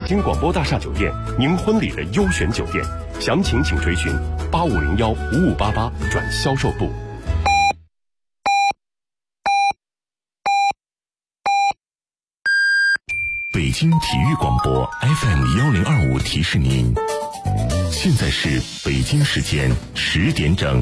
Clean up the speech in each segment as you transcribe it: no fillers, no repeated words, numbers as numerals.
京广播大厦酒店，您婚礼的优选酒店。详情请垂询8501-5588转销售部。 北京体育广播 FM1025提示您，现在是北京时间10点整。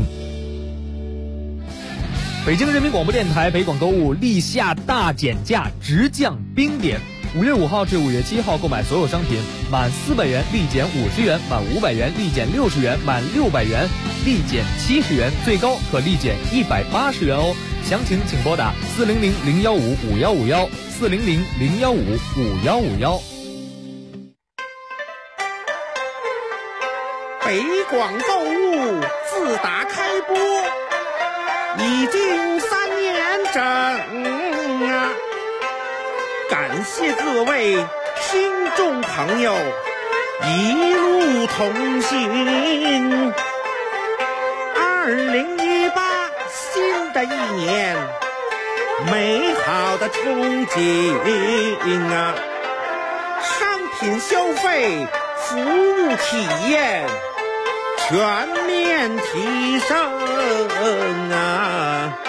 北京人民广播电台北广购物立夏大减价，直降冰点。5月5号至5月7号购买所有商品，满400元立减50元，满500元立减60元，满600元立减70元，最高可立减180元哦。详情请拨打400-015-5151，400-015-5151。 北广购物自打开播已经3年整啊！感谢各位听众朋友一路同行。2018新的一年，美好的憧憬啊！商品消费、服务体验全面提升啊！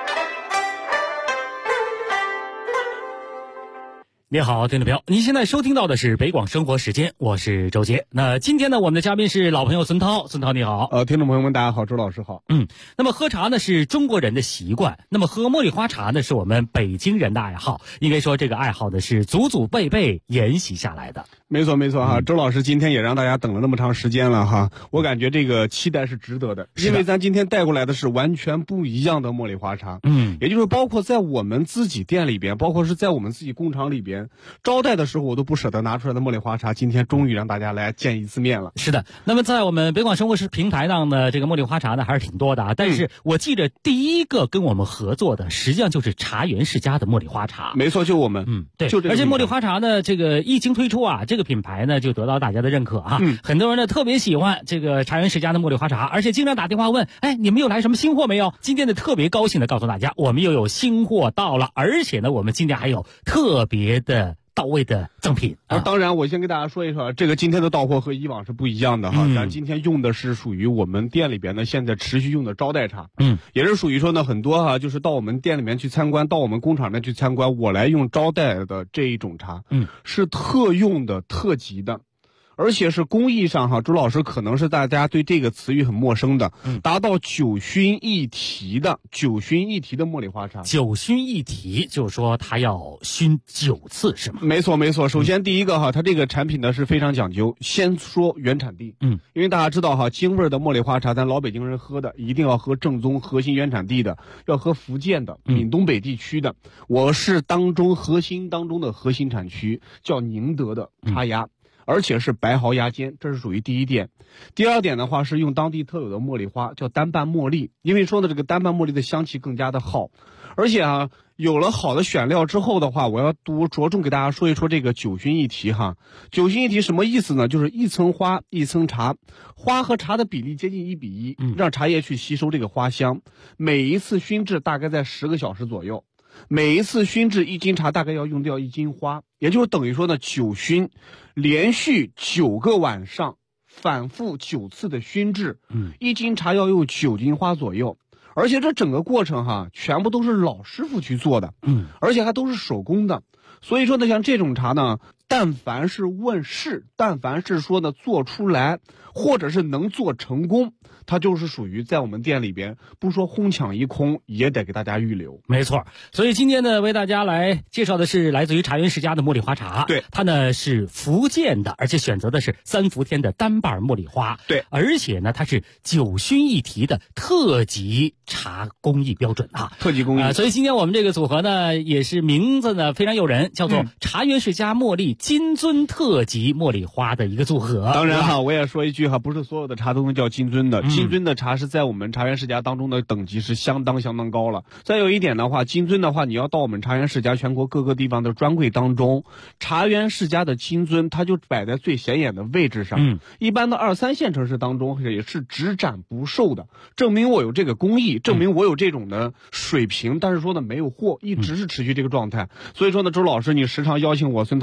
你好，听众朋友，您现在收听到的是北广生活时间，我是周杰。那今天呢，我们的嘉宾是老朋友孙涛。孙涛你好。 听众朋友们大家好，周老师好。 那么喝茶呢是中国人的习惯，那么喝茉莉花茶呢是我们北京人的爱好，应该说这个爱好呢是祖祖辈辈沿袭下来的。 没错哈，周老师今天也让大家等了那么长时间了哈，我感觉这个期待是值得的，因为咱今天带过来的是完全不一样的茉莉花茶。也就是包括在我们自己店里边，包括是在我们自己工厂里边招待的时候，我都不舍得拿出来的茉莉花茶，今天终于让大家来见一次面了。 是的，那么在我们北广生活平台上呢，这个茉莉花茶呢还是挺多的啊。但是我记得第一个跟我们合作的，实际上就是茶园世家的茉莉花茶。 没错，就我们。 对， 就这个。 而且茉莉花茶呢，这个一经推出啊，这个品牌呢就得到大家的认可啊。很多人呢特别喜欢这个茶园世家的茉莉花茶，而且经常打电话问，你们又来什么新货没有？今天呢特别高兴的告诉大家，我们又有新货到了，而且呢我们今天还有特别的到位的赠品。 当然我先跟大家说一说，这个今天的到货和以往是不一样的哈。咱今天用的是属于我们店里边呢现在持续用的招待茶。也是属于说呢很多哈，就是到我们店里面去参观，到我们工厂里面去参观，我来用招待的这一种茶。是特用的、特级的。而且是工艺上哈，周老师可能是大家对这个词语很陌生的，达到9熏1提的茉莉花茶。 9熏1提就是说它要熏9次是吗？ 没错。首先第一个哈，它这个产品呢是非常讲究。先说原产地，因为大家知道哈，京味的茉莉花茶，咱老北京人喝的一定要喝正宗核心原产地的，要喝福建的、闽东北地区的。我是核心当中的核心产区，叫宁德的茶芽。而且是白毫芽尖，这是属于第一点。第二点的话是用当地特有的茉莉花，叫单瓣茉莉，因为说呢这个单瓣茉莉的香气更加的好。而且啊，有了好的选料之后的话，我要多着重给大家说一说这个9熏1提哈。9熏1提什么意思呢？就是一层花一层茶，花和茶的比例接近1比1，让茶叶去吸收这个花香。每一次熏制大概在10个小时左右。每一次熏制1斤茶大概要用掉1斤花，也就是等于说呢9熏，连续9个晚上，反复9次的熏制，1斤茶要用9斤花左右。而且这整个过程哈，全部都是老师傅去做的，而且还都是手工的。所以说呢，像这种茶呢，但凡是问世，但凡是说呢做出来，或者是能做成功，它就是属于在我们店里边，不说哄抢一空，也得给大家预留。 没错，所以今天呢，为大家来介绍的是来自于茶园世家的茉莉花茶。 对， 它呢是福建的，而且选择的是3伏天的单瓣茉莉花。 对， 而且呢，它是9熏1提的特级茶工艺标准啊， 特级工艺。 所以今天我们这个组合呢，也是名字呢非常诱人，叫做茶园世家茉莉金樽特级茉莉花的一个组合。 当然哈，我也说一句哈，不是所有的茶都能叫金樽的。金樽的茶是在我们茶园世家当中的等级是相当高了。再有一点的话，金樽的话，你要到我们茶园世家全国各个地方的专柜当中，茶园世家的金樽它就摆在最显眼的位置上。一般的2、3线城市当中也是只展不售的，证明我有这个工艺，证明我有这种的水平，但是说呢没有货，一直是持续这个状态。所以说呢，周老师你时常邀请我，孙涛你给我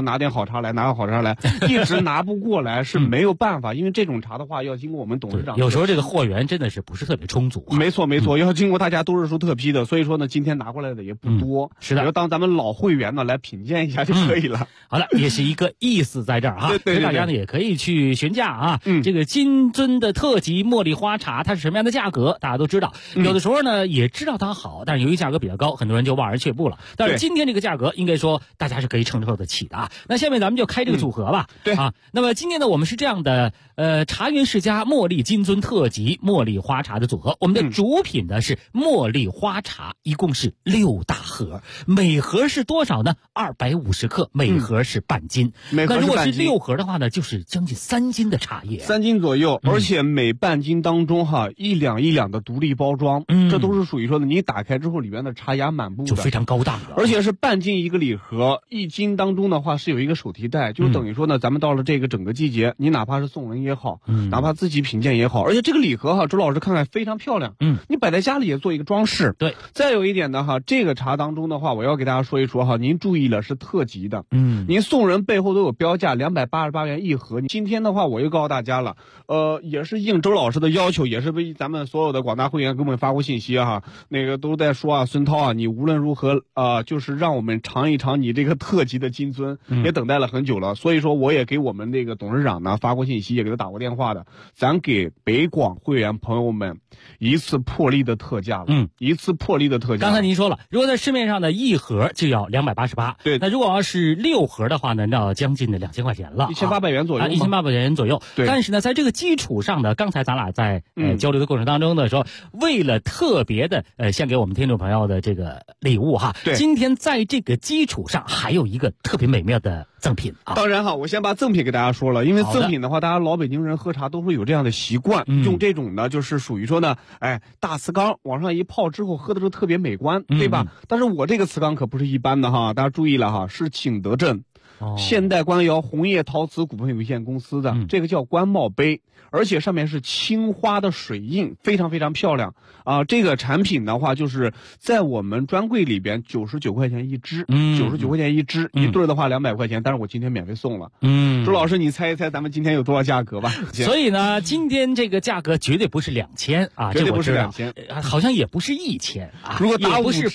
拿点好茶来，拿个好茶来，一直拿不过来是没有办法，因为这种茶的话要经过我们董事长。 有时候这个货源真的是不是特别充足。 没错，要经过大家都是说特批的，所以说呢，今天拿过来的也不多。 是的， 要当咱们老会员呢来品鉴一下就可以了。 好了，也是一个意思在这儿啊。 对， 大家呢也可以去询价啊。这个金樽的特级茉莉花茶，它是什么样的价格？大家都知道。有的时候呢也知道它好，但是由于价格比较高，很多人就望而却步了。但是今天这个价格，应该说大家是可以承受得起的啊。那下面咱们就开这个组合吧。 对啊。 那么今天呢，我们是这样的，茶园世家茉莉金樽特级茉莉花茶的组合。我们的主品呢是茉莉花茶，一共是6大盒，每盒是多少呢？250克，每盒是半斤。那如果是6盒的话呢，就是将近3斤的茶叶 ，3斤左右，而且每半斤当中1两1两的独立包装，这都是属于说的，你打开之后里面的茶芽满布的， 就非常高档的， 而且是半斤一个礼盒，1斤当中的话是有一个手提袋，就等于说呢，咱们到了这个整个季节，你哪怕是送人也好，哪怕自己品鉴也好，而且这个礼盒周老师看看非常漂亮，你摆在家里也做一个装饰。 对， 再有一点呢这个茶当中的话，我要给大家说一说您注意了，是特级的，您送人背后都有标价，288元一盒。今天的话我又告诉大家了，也是应周老师的要求，也是为咱们所有的广大会员给我们发过信息那个都在说孙涛你无论如何就是让我们尝一尝你这个特级的金樽，也等待了很久了，所以说我也给我们那个董事长呢发过信息，也给他打过电话的，咱给北广会员朋友们一次破例的特价了，一次破例的特价。 刚才您说了，如果在市面上的一盒就要288， 对， 那如果要是6盒的话呢，那要将近的2000块钱了 ，1800元左右 ，1800元左右。 对， 但是呢，在这个基础上呢，刚才咱俩在交流的过程当中的时候，为了特别的献给我们听众朋友的这个礼物对， 今天在这个基础上还有一个特别美妙的赠品当然我先把赠品给大家说了，因为赠品的话，大家老北京人喝茶都会有这样的习惯，用这种呢就是属于说呢，大瓷缸往上一泡之后喝的时候特别美观，对吧？但是我这个瓷缸可不是一般的大家注意了是景德镇现代官窑红叶陶瓷股份有限公司的，这个叫官帽杯，而且上面是青花的水印，非常非常漂亮这个产品的话，就是在我们专柜里边99块钱一支，99块钱一支，一对的话200块钱，但是我今天免费送了。周老师，你猜一猜咱们今天有多少价格吧？ 所以呢，今天这个价格绝对不是2000 绝对不是2000， 好像也不是1000 如果打也不是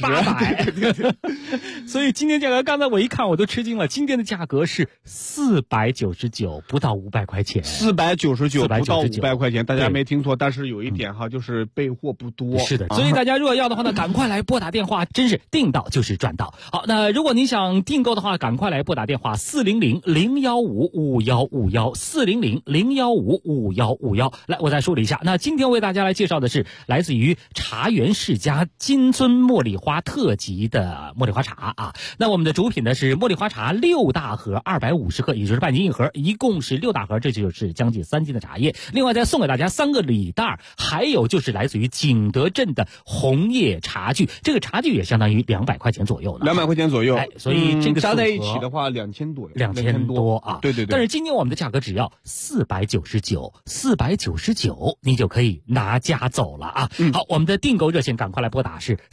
800，所以今天价格，刚才我一看我都吃惊了，今天的价格是499，不到500块钱 ，499不到500块钱，大家没听错，但是有一点就是备货不多。 是的，所以大家如果要的话呢，赶快来拨打电话，真是订到就是赚到。好，那如果你想订购的话，赶快来拨打电话400-015-5151，400-015-5151。来，我再说了一下，那今天为大家来介绍的是来自于茶园世家金樽茉莉花特级的茉莉花茶那我们的主品呢是茉莉花茶6大盒250克，也就是半斤一盒，一共是6大盒，这就是将近3斤的茶叶。另外再送给大家3个礼袋，还有就是来自于景德镇的红叶茶具，这个茶具也相当于200块钱左右呢 ，200块钱左右。 所以这个加在一起的话2000多 ，2000多对。 但是今天我们的价格只要499，你就可以拿家走了好，我们的订购热线赶快来拨打是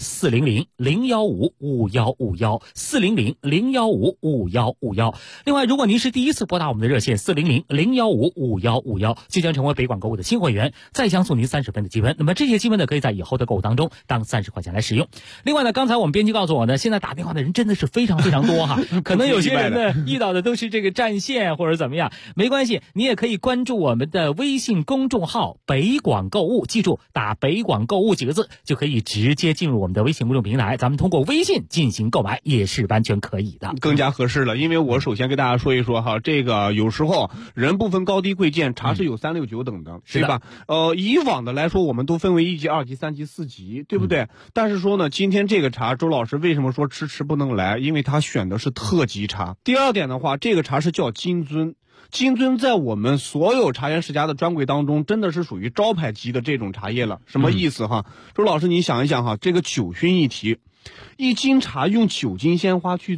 400-015-5151，400-015-5151。另外，如果您是第一次拨打我们的热线400-015-5151，就将成为北广购物的新会员，再将送您30分的积分。那么这些积分呢，可以在以后的购物当中当30块钱来使用。另外呢，刚才我们编辑告诉我呢，现在打电话的人真的是非常非常多可能有些人呢遇到的都是这个占线或者怎么样，没关系，你也可以关注我们的微信公众号北广购物，记住打北广购物几个字就可以直接进入我们的微信公众平台，咱们通过微信进行购买也是完全可以的， 更加合适了。因为我首先跟大家说一说这个有时候人不分高低贵贱，茶是有3、6、9等的，对吧？以往的来说我们都分为1级、2级、3级、4级，对不对？但是说呢，今天这个茶周老师为什么说吃不能来？因为他选的是特级茶。第二点的话，这个茶是叫金樽，金樽在我们所有茶园世家的专柜当中真的是属于招牌级的这种茶叶了。什么意思周老师你想一想这个9熏一提，1斤茶用9斤鲜花去做，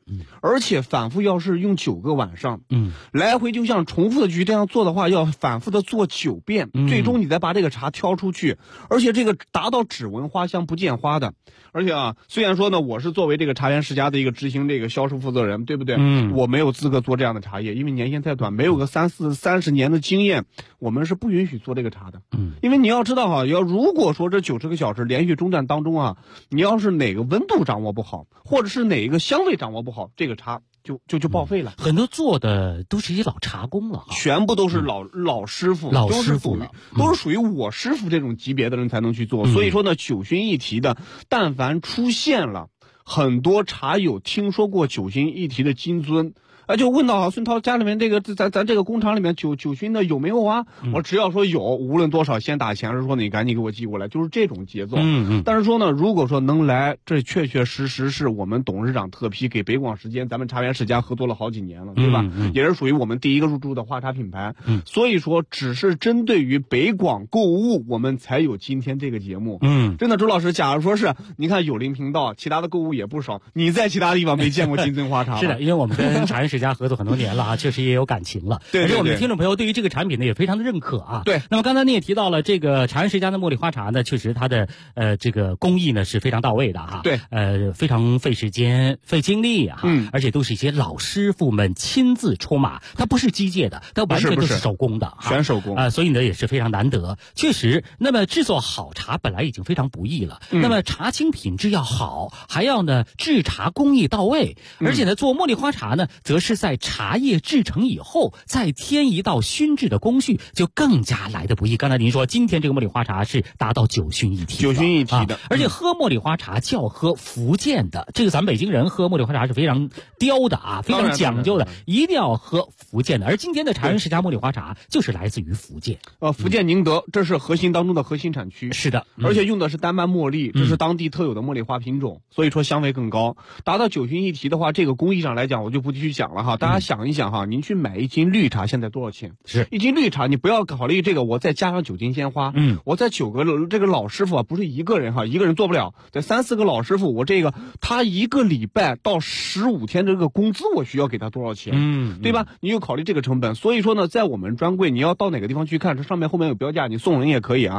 而且反复要是用9个晚上，来回就像重复的继续这样做的话，要反复的做9遍，最终你再把这个茶挑出去，而且这个达到只闻花香不见花的。而且啊，虽然说呢，我是作为这个茶园世家的一个执行这个销售负责人，对不对？我没有资格做这样的茶叶，因为年限太短，没有个30年的经验，我们是不允许做这个茶的。因为你要知道哈，如果说这90个小时连续中断当中啊，你要是哪个温度掌握不好，或者是哪一个香味掌握不好，这个茶就报废了。 很多做的都是一些老茶工了， 全部都是老师傅， 老师傅了， 都是属于我师傅这种级别的人才能去做。所以说呢，9熏一提的，但凡出现了，很多茶友听说过9熏一提的金樽。就问到孙涛家里面这个咱这个工厂里面九熏的有没有啊？我只要说有，无论多少先打钱，是说你赶紧给我寄过来，就是这种节奏。但是说呢，如果说能来，这确确实实是我们董事长特批，给北广时间咱们茶园世家合作了好几年了，对吧？也是属于我们第一个入驻的花茶品牌。所以说，只是针对于北广购物，我们才有今天这个节目。真的，周老师，假如说是你看有林频道，其他的购物也不少，你在其他地方没见过金樽花茶？ 是的，因为我们跟茶园世家合作很多年了啊，确实也有感情了。 对， 而且我们的听众朋友对于这个产品呢也非常的认可啊。 对。 那么刚才你也提到了这个茶园世家的茉莉花茶呢，确实它的这个工艺呢是非常到位的哈。 对。 非常费时间、费精力哈。而且都是一些老师傅们亲自出马，它不是机械的，它完全都是手工的， 全手工所以呢也是非常难得。确实，那么制作好茶本来已经非常不易了，那么茶青品质要好，还要呢制茶工艺到位，而且呢做茉莉花茶呢，则是在茶叶制成以后再添一道熏制的工序，就更加来得不易。刚才您说今天这个茉莉花茶是达到9熏一提的，而且喝茉莉花茶就要喝福建的，这个咱们北京人喝茉莉花茶是非常刁的啊，非常讲究的，一定要喝福建的。而今天的茶园世家茉莉花茶就是来自于福建， 福建宁德，这是核心当中的核心产区。 是的， 而且用的是丹麦茉莉，这是当地特有的茉莉花品种，所以说香味更高。达到9熏一提的话，这个工艺上来讲我就不继续讲了哈。大家想一想哈，您去买一斤绿茶现在多少钱？ 是一斤绿茶，你不要考虑这个，我再加上9斤鲜花，我再9个这个老师傅啊，不是一个人哈，一个人做不了，得3、4个老师傅，我这个他1个礼拜到15天的这个工资，我需要给他多少钱？对吧？你就考虑这个成本。所以说呢，在我们专柜，你要到哪个地方去看，这上面后面有标价，你送人也可以啊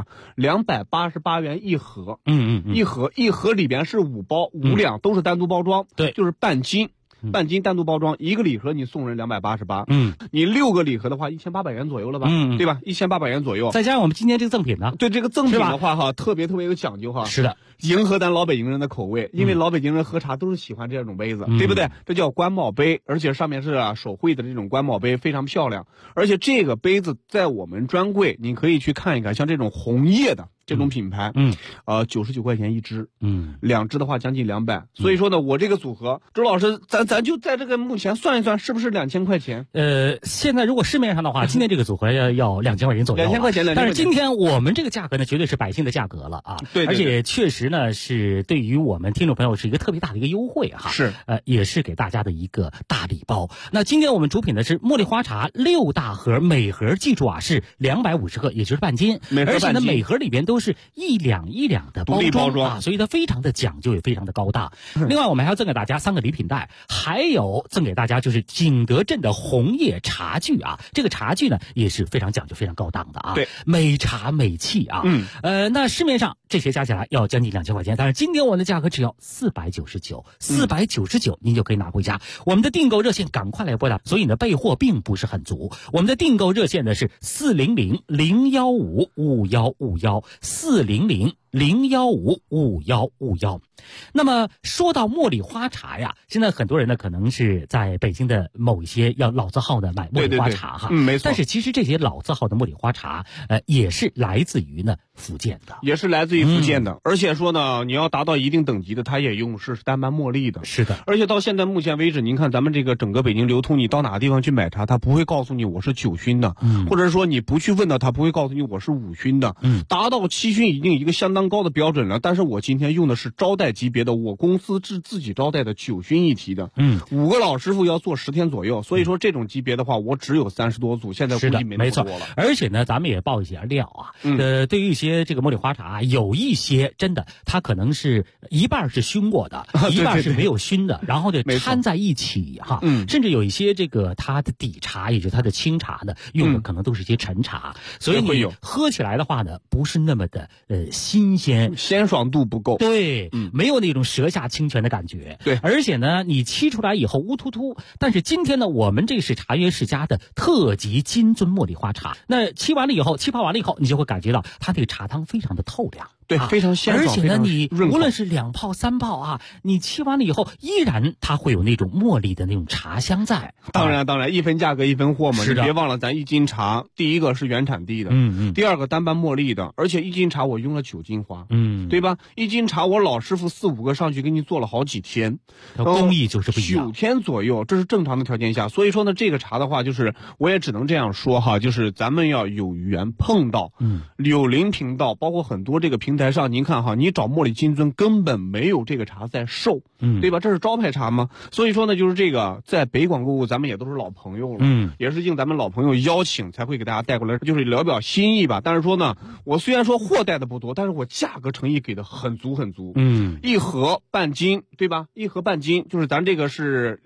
，288元一盒，一盒里边是5包，5两都是单独包装， 对， 就是半斤单独包装，1个礼盒你送人288，你6个礼盒的话1800元左右了吧，对吧？1800元左右， 再加上我们今天这个赠品呢， 对这个赠品的话哈，特别有讲究哈。 是的， 迎合咱老北京人的口味，因为老北京人喝茶都是喜欢这种杯子，对不对？这叫官帽杯，而且上面是手绘的这种官帽杯，非常漂亮。而且这个杯子在我们专柜你可以去看一看，像这种红叶的这种品牌，99块钱一支，2支的话将近200。所以说呢，我这个组合，周老师，咱就在这个目前算一算，是不是2000块钱？ 现在如果市面上的话，今天这个组合要2000块钱左右 ，2000块钱。 但是今天我们这个价格呢，绝对是百姓的价格了啊！ 对， 而且确实呢，是对于我们听众朋友是一个特别大的一个优惠哈。 是， 也是给大家的一个大礼包。那今天我们主品的是茉莉花茶6大盒，每盒记住啊是250克，也就是半斤，而且呢每盒里边都是1两1两的包装啊，所以它非常的讲究，也非常的高大。另外我们还要赠给大家3个礼品袋，还有赠给大家就是景德镇的红叶茶具啊，这个茶具呢也是非常讲究、非常高档的啊， 对， 美茶美器啊。那市面上这些加起来要将近2000块钱，但是今天我们的价格只要499，499您就可以拿回家。我们的订购热线赶快来拨打，所以呢备货并不是很足。我们的订购热线呢是400-015-5151，400-015-5151。那么说到茉莉花茶呀，现在很多人呢可能是在北京的某一些要老字号的买茉莉花茶哈， 没错。 但是其实这些老字号的茉莉花茶，也是来自于呢福建的， 也是来自于福建的。而且说呢，你要达到一定等级的，它也用是丹麦茉莉的。 是的。 而且到现在目前为止，您看咱们这个整个北京流通，你到哪个地方去买茶，他不会告诉你我是9熏的，或者说你不去问的，他不会告诉你我是5熏的。达到7熏已经一个相当当高的标准了。但是我今天用的是招待级别的，我公司自己招待的9旬1提的，5个老师傅要做10天左右，所以说这种级别的话，我只有30多组，现在估计没那么多了。 而且呢，咱们也爆一些料啊，对于一些这个茉莉花茶，有一些真的它可能是一半是熏过的，一半是没有熏的，然后就掺在一起哈，甚至有一些这个它的底茶，也就是它的清茶呢，用的可能都是一些陈茶，所以你喝起来的话呢，不是那么的新鲜， 鲜爽度不够， 对，没有那种舌下清泉的感觉， 对， 而且呢，你沏出来以后乌突突，但是今天呢，我们这是茶园世家的特级金樽茉莉花茶，那沏泡完了以后，你就会感觉到它这个茶汤非常的透亮。 对，非常鲜爽， 而且呢，你无论是2泡3泡啊，你沏完了以后，依然它会有那种茉莉的那种茶香在。 当然，一分价格一分货嘛，你别忘了，咱1斤茶，第一个是原产地的，第二个单班茉莉的，而且1斤茶我用了9金花，对吧？1斤茶我老师傅4、5个上去给你做了好几天， 工艺就是不一样， 9天左右，这是正常的条件下。所以说呢，这个茶的话，就是我也只能这样说哈，就是咱们要有缘碰到，柳林频道，包括很多这个平台上，您看哈，你找茉莉金樽根本没有这个茶在售，对吧？这是招牌茶吗？所以说呢，就是这个在北广购物，咱们也都是老朋友了，也是应咱们老朋友邀请才会给大家带过来，就是聊表心意吧。但是说呢，我虽然说货带的不多，但是我价格诚意给的很足，一盒半斤，对吧？1盒半斤，就是咱这个是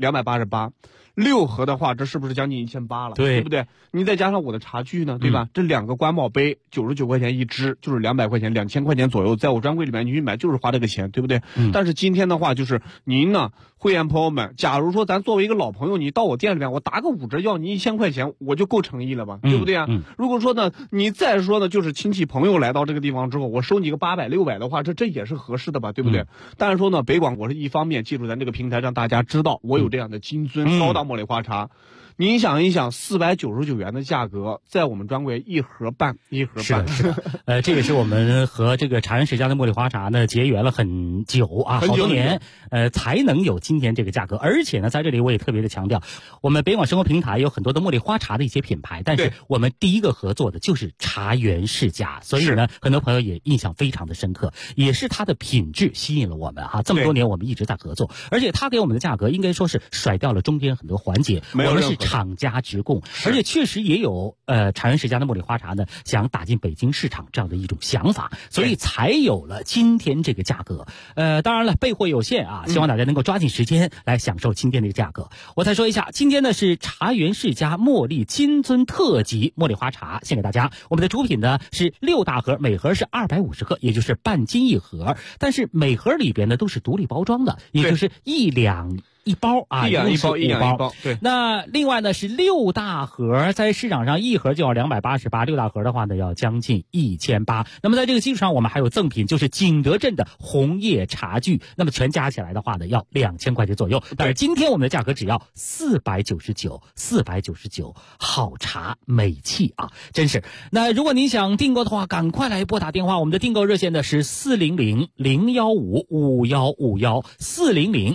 288，6盒的话，这是不是将近1800了？对不对？你再加上我的茶具呢，对吧？这2个官帽杯99块钱一支，就是200块钱，2000块钱左右，在我专柜里面你去买就是花这个钱，对不对？但是今天的话，就是您呢，会员朋友们，假如说咱作为一个老朋友，你到我店里面，我打个5折要你1000块钱，我就够诚意了吧，对不对啊？如果说呢，你再说呢，就是亲戚朋友来到这个地方之后，我收你个800、600的话，这也是合适的吧，对不对？但是说呢，北广我是一方面记住咱这个平台，让大家知道我有这样的金樽高档茉莉花茶。您想一想，499元的价格，在我们专柜1盒半。 是的，这也是我们和这个茶园世家的茉莉花茶呢结缘了很久啊，好多年，才能有今天这个价格。而且呢，在这里我也特别的强调，我们北广生活平台有很多的茉莉花茶的一些品牌，但是我们第一个合作的就是茶园世家，所以呢，很多朋友也印象非常的深刻，也是它的品质吸引了我们哈。这么多年我们一直在合作，而且他给我们的价格应该说是甩掉了中间很多环节，我们是厂家直供，而且确实也有茶园世家的茉莉花茶呢想打进北京市场这样的一种想法，所以才有了今天这个价格。当然了，备货有限啊，希望大家能够抓紧时间来享受今天这个价格。我再说一下，今天呢是茶园世家茉莉金樽特级茉莉花茶献给大家。我们的出品呢是6大盒，每盒是250克，也就是半斤1盒，但是每盒里边呢都是独立包装的，也就是1两1包啊， 一两一包。对。 那另外呢是6大盒，在市场上1盒就要288，6大盒的话呢要将近1800。那么在这个基础上，我们还有赠品，就是景德镇的红叶茶具。那么全加起来的话呢，要2000块钱左右。但是今天我们的价格只要499，好茶美气啊，真是。那如果您想订购的话，赶快来拨打电话，我们的订购热线呢是400-015-5151，400-015-5151。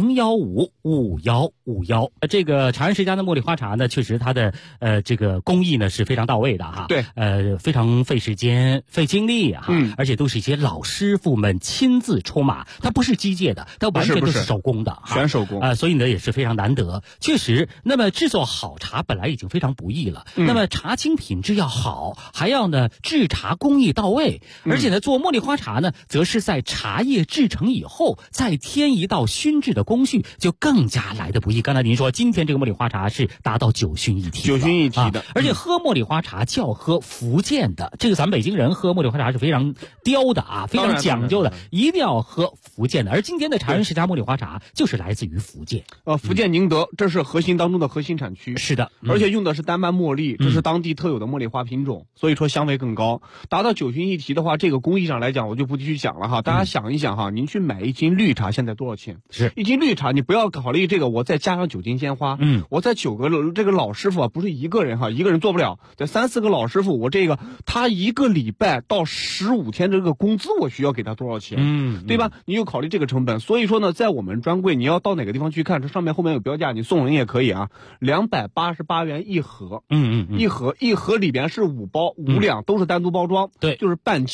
这个茶园世家的茉莉花茶呢，确实它的这个工艺呢是非常到位的哈。 对， 非常费时间、费精力哈，而且都是一些老师傅们亲自出马，它不是机械的，它完全都是手工的， 全手工所以呢也是非常难得。确实，那么制作好茶本来已经非常不易了，那么茶青品质要好，还要呢制茶工艺到位，而且呢做茉莉花茶呢，则是在茶叶制成以后再添一道熏制的工序，就更加来的不易。刚才您说今天这个茉莉花茶是达到9熏1提的，而且喝茉莉花茶就要喝福建的，这个咱们北京人喝茉莉花茶是非常刁的啊，非常讲究的，一定要喝福建的。而今天的茶园世家茉莉花茶就是来自于福建， 福建宁德，这是核心当中的核心产区。 是的， 而且用的是单班茉莉，这是当地特有的茉莉花品种，所以说香味更高。达到9熏1提的话，这个工艺上来讲我就不继续讲了哈。大家想一想哈，您去买1斤绿茶现在多少钱？ 是 1斤绿茶，你不要考虑这个，我再加上9斤鲜花，我再9个这个老师傅啊，不是一个人哈，一个人做不了，得3、4个老师傅，我这个他1个礼拜到15天这个工资，我需要给他多少钱？对吧？你就考虑这个成本。所以说呢，在我们专柜，你要到哪个地方去看，这上面后面有标价，你送人也可以啊，288元1盒，一盒里边是5包，5两都是单独包装， 对， 就是半斤。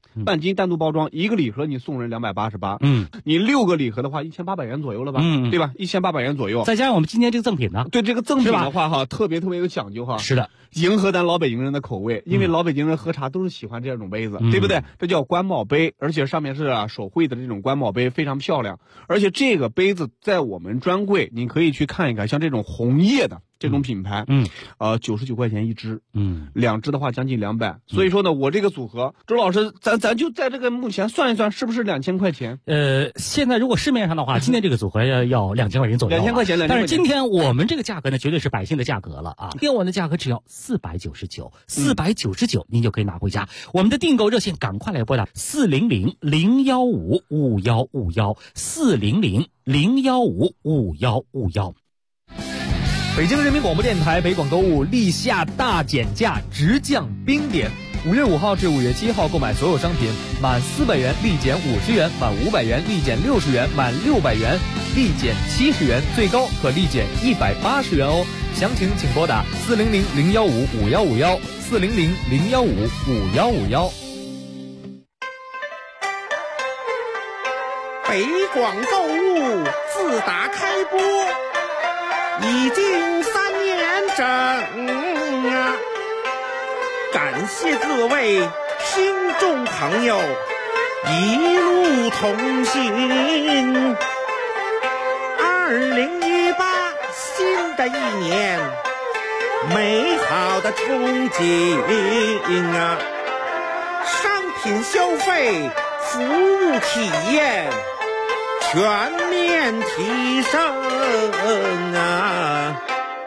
半斤单独包装1个礼盒你送人288，你6个礼盒的话1800元左右了吧，对吧？1800元左右， 再加上我们今天这个赠品呢， 对这个赠品的话哈，特别有讲究哈。 是的， 迎合咱老北京人的口味，因为老北京人喝茶都是喜欢这种杯子，对不对？这叫官帽杯，而且上面是手绘的这种官帽杯，非常漂亮。而且这个杯子在我们专柜你可以去看一看，像这种红叶的这种品牌，99块钱一支，2支的话将近200。所以说呢，我这个组合，周老师，咱就在这个目前算一算，是不是2000块钱？ 现在如果市面上的话，今天这个组合要2000块钱左右，2000 块钱。 但是今天我们这个价格呢，绝对是百姓的价格了啊！今天我们的价格只要499，499您就可以拿回家。我们的订购热线，赶快来拨打400-015-5151，400-015-5151。 北京人民广播电台北广购物立夏大减价，直降冰点。5月5号至5月7号购买所有商品，满400元立减50元，满500元立减60元，满600元立减70元，最高可立减180元哦。详情请拨打400-015-5151，400-015-5151。 北广购物自打开播已经3年整啊！感谢各位听众朋友一路同行。2018新的一年，美好的憧憬啊！商品消费、服务体验全面提升啊！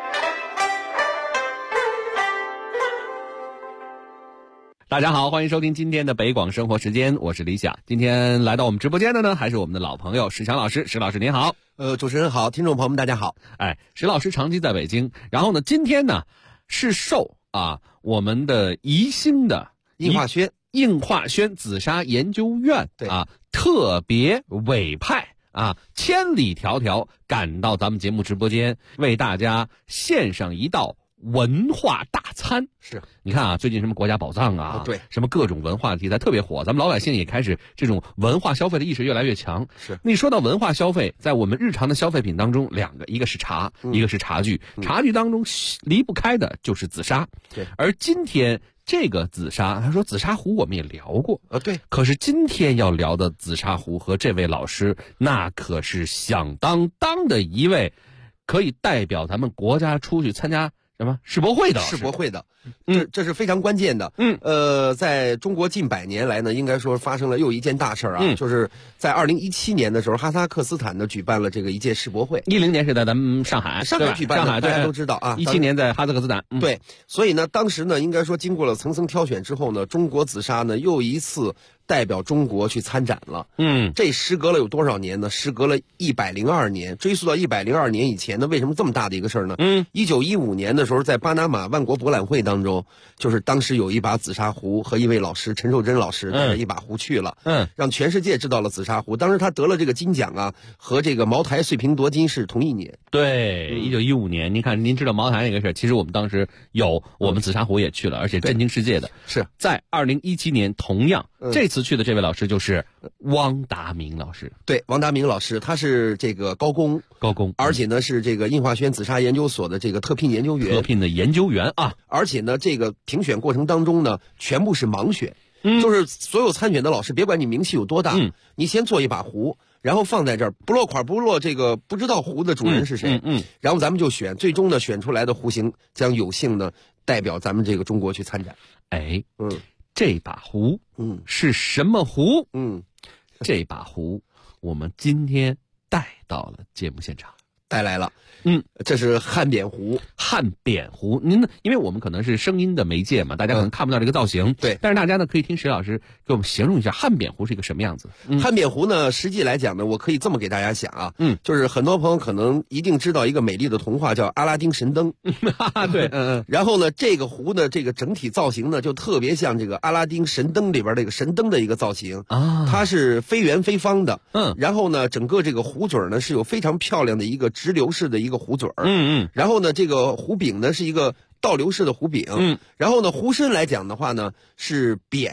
大家好，欢迎收听今天的北广生活时间，我是李想。今天来到我们直播间的呢，还是我们的老朋友史强老师。史老师您好。 主持人好，听众朋友们大家好。 史老师长期在北京，然后呢，今天呢是受我们的宜兴的应化轩紫砂研究院特别委派千里迢迢赶到咱们节目直播间，为大家献上一道文化大餐。 是， 你看最近什么国家宝藏对， 什么各种文化题材特别火，咱们老百姓也开始这种文化消费的意识越来越强。 是， 那说到文化消费，在我们日常的消费品当中，两个，一个是茶，一个是茶具。茶具当中离不开的就是紫砂。 对， 而今天这个紫砂，他说紫砂壶我们也聊过对， 可是今天要聊的紫砂壶和这位老师，那可是响当当的一位，可以代表咱们国家出去参加什么世博会的， 这是非常关键的。在中国近100年来呢，应该说发生了又一件大事就是在2017年的时候，哈萨克斯坦呢举办了这个一届世博会。 10年是在咱们上海举办的，大家都知道 17年在哈萨克斯坦。 对，所以呢，当时呢，应该说经过了层层挑选之后呢，中国紫砂呢又一次代表中国去参展了。这时隔了有多少年呢？时隔了102年，追溯到102年以前呢，为什么这么大的一个事儿呢？1915年的时候，在巴拿马万国博览会当中，就是当时有一把紫砂壶和一位老师陈寿珍老师带着一把壶去了，让全世界知道了紫砂壶。当时他得了这个金奖和这个茅台岁平夺金是同一年。 对，1915年，您看，您知道茅台那个事儿，其实我们当时我们紫砂壶也去了，而且震惊世界的是在2017年，同样这次去的这位老师就是汪达明老师。 对，汪达明老师，他是这个高工，而且呢是这个应化轩紫砂研究所的这个特聘研究员，而且呢这个评选过程当中呢，全部是盲选，就是所有参选的老师，别管你名气有多大，你先做一把壶，然后放在这儿，不落款不落这个不知道壶的主人是谁，然后咱们就选，最终呢选出来的壶型将有幸呢代表咱们这个中国去参展。 这把壶是什么壶？这把壶我们今天带到了节目现场， 带来了。这是汉扁壶。 您呢？因为我们可能是声音的媒介嘛，大家可能看不到这个造型。 对， 但是大家呢可以听史老师给我们形容一下汉扁壶是一个什么样子。 汉扁壶呢，实际来讲呢，我可以这么给大家讲就是很多朋友可能一定知道一个美丽的童话叫《阿拉丁神灯》。 对， 然后呢，这个壶呢，这个整体造型呢，就特别像这个《阿拉丁神灯》里边这个神灯的一个造型它是非圆非方的。然后呢，整个这个壶嘴呢是有非常漂亮的一个直流式的一个壶嘴然后呢，这个壶柄呢是一个倒流式的壶柄然后呢，壶身来讲的话呢是扁的，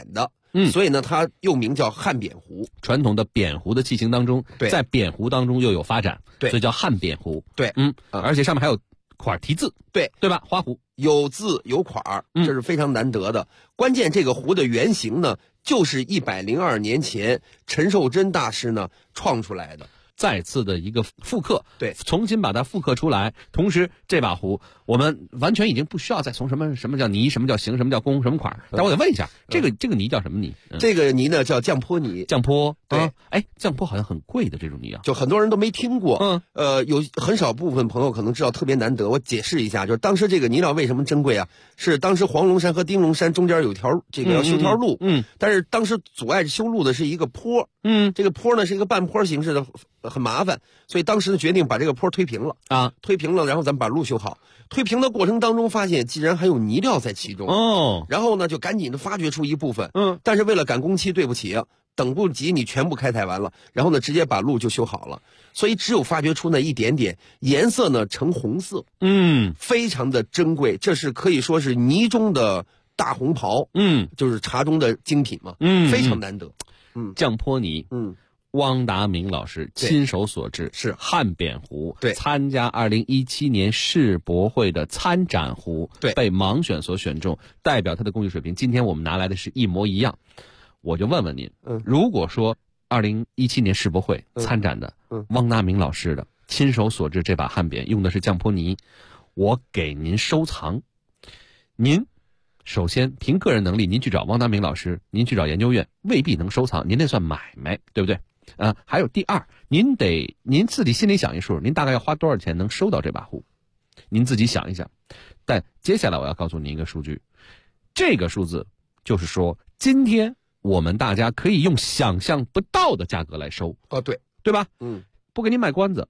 所以呢，它又名叫汉扁壶。 传统的扁壶的器型当中，在扁壶当中又有发展，所以叫汉扁壶。 对， 而且上面还有款题字，对吧？花壶有字有款，这是非常难得的。关键这个壶的原型呢，就是102年前陈寿珍大师呢创出来的。 再次的一个复刻， 对， 重新把它复刻出来。同时，这把壶我们完全已经不需要再从什么叫泥，什么叫形，什么叫工，什么款。但我得问一下，这个泥叫什么泥？ 这个泥呢叫降坡泥。 降坡， 对， 降坡好像很贵的这种泥啊， 就很多人都没听过。有很少部分朋友可能知道，特别难得。我解释一下，就是当时这个泥料为什么珍贵啊？是当时黄龙山和丁龙山中间有条这个要修条路，但是当时阻碍修路的是一个坡，这个坡呢是一个半坡形式的。很麻烦，所以当时呢决定把这个坡推平了啊，推平了，然后咱们把路修好。推平的过程当中，发现竟然还有泥料在其中然后呢就赶紧的发掘出一部分，但是为了赶工期，对不起，等不及你全部开采完了，然后呢直接把路就修好了，所以只有发掘出那一点点，颜色呢呈红色，非常的珍贵，这是可以说是泥中的大红袍，就是茶中的精品嘛，非常难得， 降坡泥，汪达明老师亲手所制， 是汉扁壶， 对， 参加2017年世博会的参展壶， 对， 被盲选所选中，代表他的工艺水平。今天我们拿来的是一模一样，我就问问您，如果说2017年世博会参展的汪达明老师的亲手所制这把汉扁用的是降坡泥，我给您收藏，您首先凭个人能力，您去找汪达明老师，您去找研究院未必能收藏，您那算买卖，对不对？还有第二，您自己心里想一数，您大概要花多少钱能收到这把壶？您自己想一想。但接下来我要告诉您一个数据，这个数字就是说，今天我们大家可以用想象不到的价格来收。对吧？不给您卖关子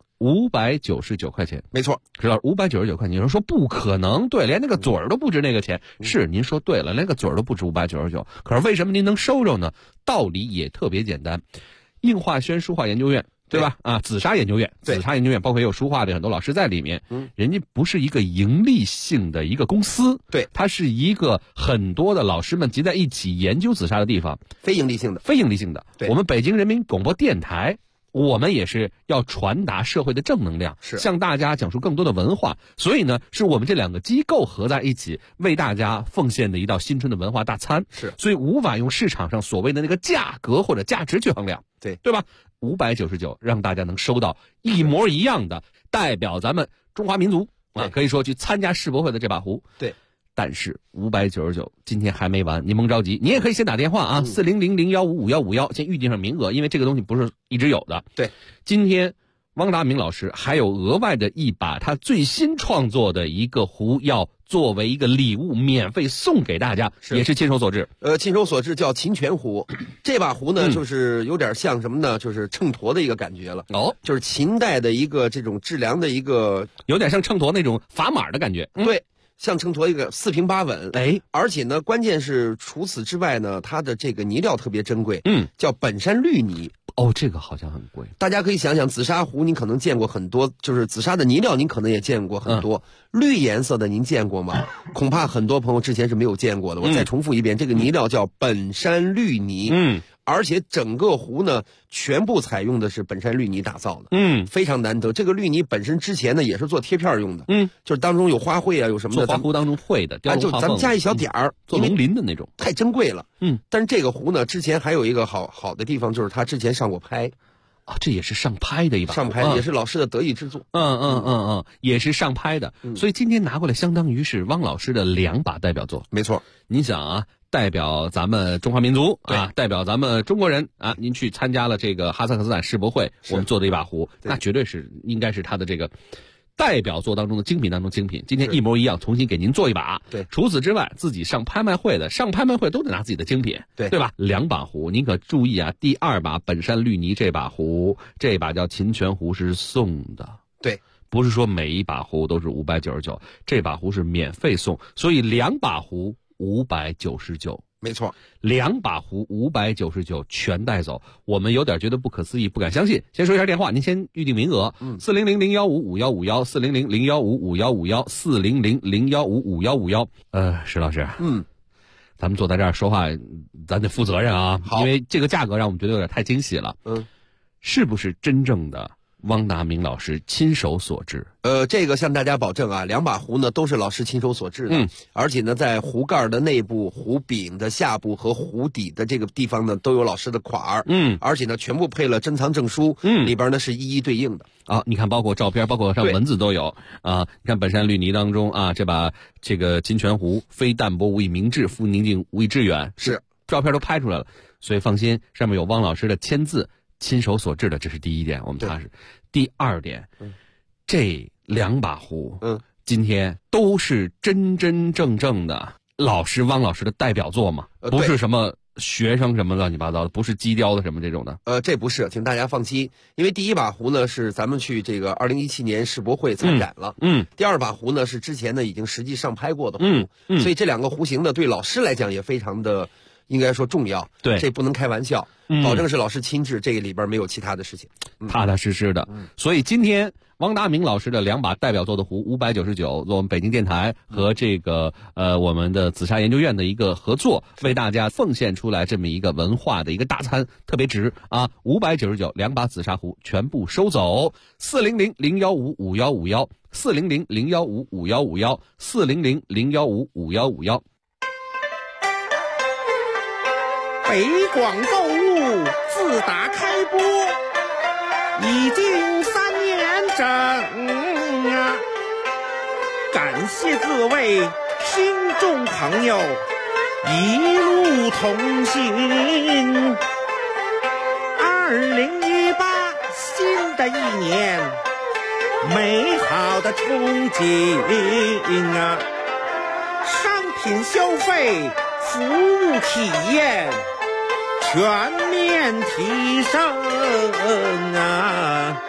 ，599块钱， 没错， 知道599块钱。有人说不可能，对，连那个嘴儿都不值那个钱。是，您说对了，连个嘴儿都不值599。可是为什么您能收着呢？道理也特别简单。应化轩书画研究院，对吧？紫砂研究院，包括也有书画的很多老师在里面。人家不是一个盈利性的一个公司， 对， 它是一个很多的老师们集在一起研究紫砂的地方， 非盈利性的。 对，我们北京人民广播电台。我们也是要传达社会的正能量，向大家讲述更多的文化，所以呢，是我们这两个机构合在一起为大家奉献的一道新春的文化大餐。所以无法用市场上所谓的那个价格或者价值去衡量，对吧？599让大家能收到一模一样的代表咱们中华民族可以说去参加世博会的这把壶。 对。 但是599今天还没完，您甭着急，您也可以先打电话40001555151先预定上名额，因为这个东西不是一直有的。 对， 今天汪达明老师还有额外的一把他最新创作的一个壶，要作为一个礼物免费送给大家，也是亲手所制。 亲手所制叫秦泉壶，这把壶呢就是有点像什么呢？就是秤砣的一个感觉了。就是秦代的一个这种质量的一个， 有点像秤砣那种砝码的感觉。 对。像秤砣一个4平8稳，而且呢，关键是除此之外呢，它的这个泥料特别珍贵，叫本山绿泥。 这个好像很贵。 大家可以想想，紫砂壶您可能见过很多，就是紫砂的泥料您可能也见过很多，绿颜色的您见过吗？恐怕很多朋友之前是没有见过的。我再重复一遍，这个泥料叫本山绿泥。而且整个壶呢，全部采用的是本山绿泥打造的，非常难得。这个绿泥本身之前呢也是做贴片用的，就是当中有花卉有什么的， 做花壶当中会的， 就咱们加一小点儿， 做龙鳞的那种， 太珍贵了。但是这个壶呢，之前还有一个好的地方，就是它之前上过拍。 这也是上拍的一把， 上拍也是老师的得意之作。 也是上拍的。所以今天拿过来，相当于是汪老师的2把代表作。 没错， 你想代表咱们中华民族代表咱们中国人您去参加了这个哈萨克斯坦世博会，我们做的一把壶，那绝对是应该是他的这个代表作当中的精品当中精品。今天一模一样，重新给您做一把。 对， 除此之外，自己上拍卖会都得拿自己的精品，对吧？2把壶，您可注意第2把本山绿泥这把壶，这把叫秦泉壶是送的。 对， 不是说每一把壶都是599，这把壶是免费送，所以2把壶599。 没错 ，2把壶599全带走，我们有点觉得不可思议，不敢相信。先说一下电话，您先预定名额，400015551，400015551，400015551。石老师， 咱们坐在这儿说话，咱得负责任啊， 好， 因为这个价格让我们觉得有点太惊喜了。是不是真正的汪达明老师亲手所制？ 这个向大家保证啊，2把壶呢都是老师亲手所制的，而且呢，在壶盖的内部、壶柄的下部和壶底的这个地方呢，都有老师的款儿，而且呢，全部配了珍藏证书，里边呢是一一对应的。 啊，你看，包括照片，包括上文字都有啊。你看本山绿泥当中啊，这把这个金泉壶，非淡泊无以明志，复宁静无以致远， 是照片都拍出来了，所以放心，上面有汪老师的签字，亲手所制的，这是第一点，我们踏实。第二点，这2把壶，今天都是真真正正的老师汪老师的代表作嘛，不是什么学生什么乱七八糟的，不是机雕的什么这种的。 这不是，请大家放心，因为第1把壶呢是咱们去这个2017年世博会参展了，第2把壶呢是之前呢已经实际上拍过的壶，所以这2个壶型呢对老师来讲也非常的应该说重要， 对， 这不能开玩笑，保证是老师亲制，这个里边没有其他的事情， 踏踏实实的。所以今天汪达明老师的2把代表作的壶599，我们北京电台和这个我们的紫砂研究院的一个合作，为大家奉献出来这么一个文化的一个大餐，特别值啊！599 2把紫砂壶全部收走，400-015-5151 400-015-5151 400-015-5151。 北广购物自打开播已经3年整啊，感谢各位听众朋友一路同行。2018新的一年，美好的憧憬啊，商品消费、服务体验全面提升啊！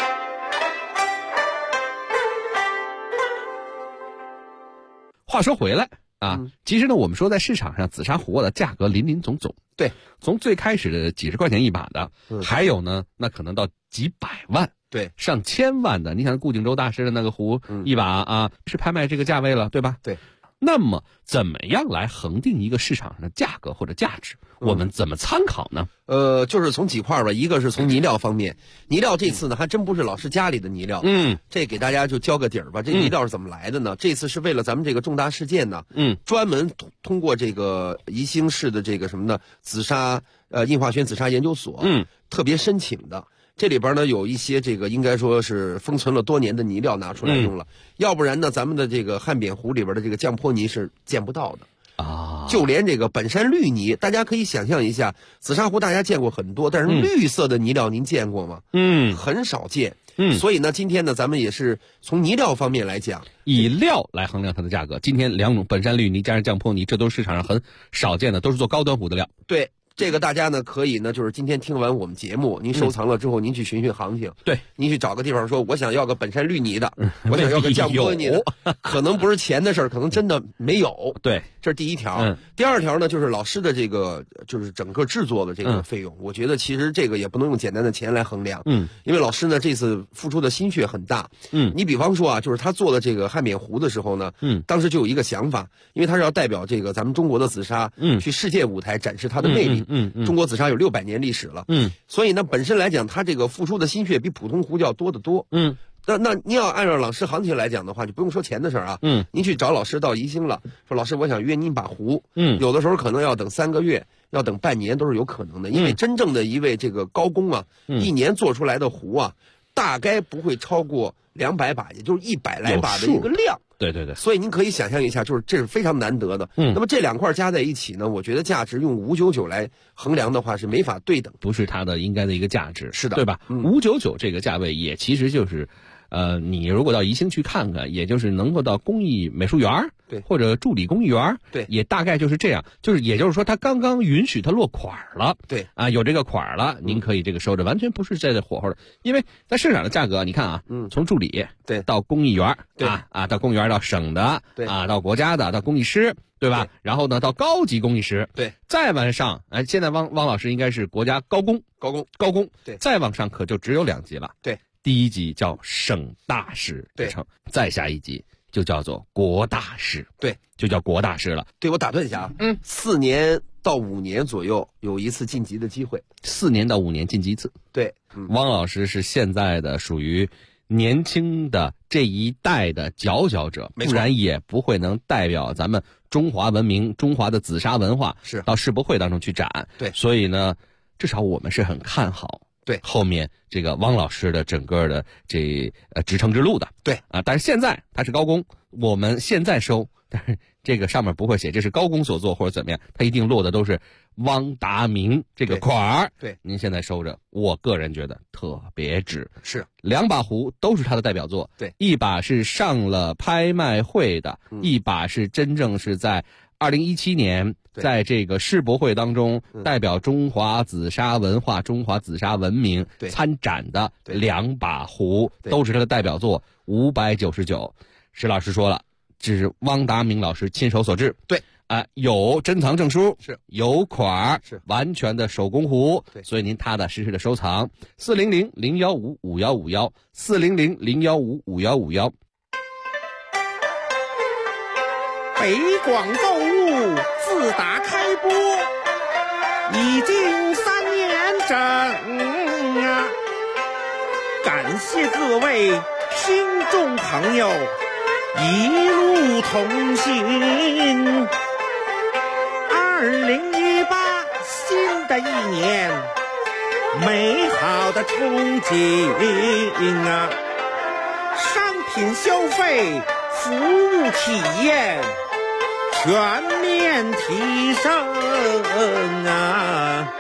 话说回来啊，其实呢，我们说在市场上紫砂壶的价格林林总总， 对， 从最开始的几十块钱一把的，还有呢，那可能到几百万， 对， 上千万的。你想顾景舟大师的那个壶一把啊，是拍卖这个价位了，对吧？ 对。 那么怎么样来恒定一个市场上的价格或者价值？我们怎么参考呢？ 就是从几块吧，一个是从泥料方面，泥料这次呢还真不是老师家里的泥料，这给大家就交个底儿吧。这泥料是怎么来的呢？这次是为了咱们这个重大事件呢，专门通过这个宜兴市的这个什么呢紫砂印化轩紫砂研究所，特别申请的。这里边呢有一些这个应该说是封存了多年的泥料拿出来用了，要不然呢咱们的这个汉扁壶里边的这个降坡泥是见不到的啊。就连这个本山绿泥，大家可以想象一下，紫砂壶大家见过很多，但是绿色的泥料您见过吗？很少见。所以呢，今天呢，咱们也是从泥料方面来讲， 以料来衡量它的价格。今天2种本山绿泥加上降坡泥，这都是市场上很少见的，都是做高端壶的料。 对。这个大家呢可以呢，就是今天听完我们节目，您收藏了之后，您去寻寻行情。 对， 您去找个地方说，我想要个本山绿泥的，我想要个降坡泥的，可能不是钱的事儿，可能真的没有。 对， 这是第一条。第二条呢，就是老师的这个就是整个制作的这个费用，我觉得其实这个也不能用简单的钱来衡量。因为老师呢这次付出的心血很大。你比方说啊，就是他做的这个汉扁壶的时候呢，当时就有一个想法，因为他是要代表这个咱们中国的紫砂，去世界舞台展示它的魅力。中国紫砂有600年历史了，所以呢，本身来讲，它这个付出的心血比普通壶要多得多，那您要按照老师行情来讲的话，就不用说钱的事儿啊，您去找老师到宜兴了，说老师我想约您把壶，有的时候可能要等3个月，要等半年都是有可能的，因为真正的一位这个高工啊，一年做出来的壶啊，大概不会超过200把，也就是100来把的一个量。 对对对， 所以您可以想象一下，就是这是非常难得的。那么这2块加在一起呢，我觉得价值用599来衡量的话是没法对等， 不是它的应该的一个价值。 是的， 对吧？599这个价位也其实就是，你如果到宜兴去看看，也就是能够到工艺美术园， 对， 或者助理工艺园， 对， 也大概就是这样。也就是说，它刚刚允许它落款了， 对啊，有这个款了，您可以这个收着，完全不是在这火候的。因为在市场的价格，你看啊，从助理对到工艺园， 对到工艺园到省的， 对啊，到国家的，到工艺师。对吧？然后呢，到高级工艺师， 对， 再往上，现在汪老师应该是国家高工， 对， 再往上可就只有2级了， 对， 第1级叫省大师之称，再下一级就叫做国大师。 对， 就叫国大师了。 对，我打断一下啊，4年到5年左右有一次晋级的机会 ，4年到5年晋级一次。 对， 汪老师是现在的属于年轻的这一代的佼佼者，不然也不会能代表咱们中华文明、中华的紫砂文化是到世博会当中去展。 对， 所以呢，至少我们是很看好对后面这个汪老师的整个的这职称之路的。 对啊，但是现在他是高工，我们现在收，但是这个上面不会写这是高工所做或者怎么样，他一定落的都是汪达明这个款儿。 对， 您现在收着，我个人觉得特别值。 是 2把壶都是他的代表作。 对， 一把是上了拍卖会的，一把是真正是在2017年在这个世博会当中代表中华紫砂文化、中华紫砂文明参展的2把壶，都是他的代表作，599。石老师说了，这是汪达明老师亲手所制。 对。 有珍藏证书， 是有款儿， 是完全的手工壶， 对， 所以您踏踏实实的收藏。400-015-5151，400-015-5151。 北广购物自打开播已经3年整啊，感谢各位听众朋友一路同行。2018新的一年，美好的憧憬啊！商品消费、服务体验全面提升啊！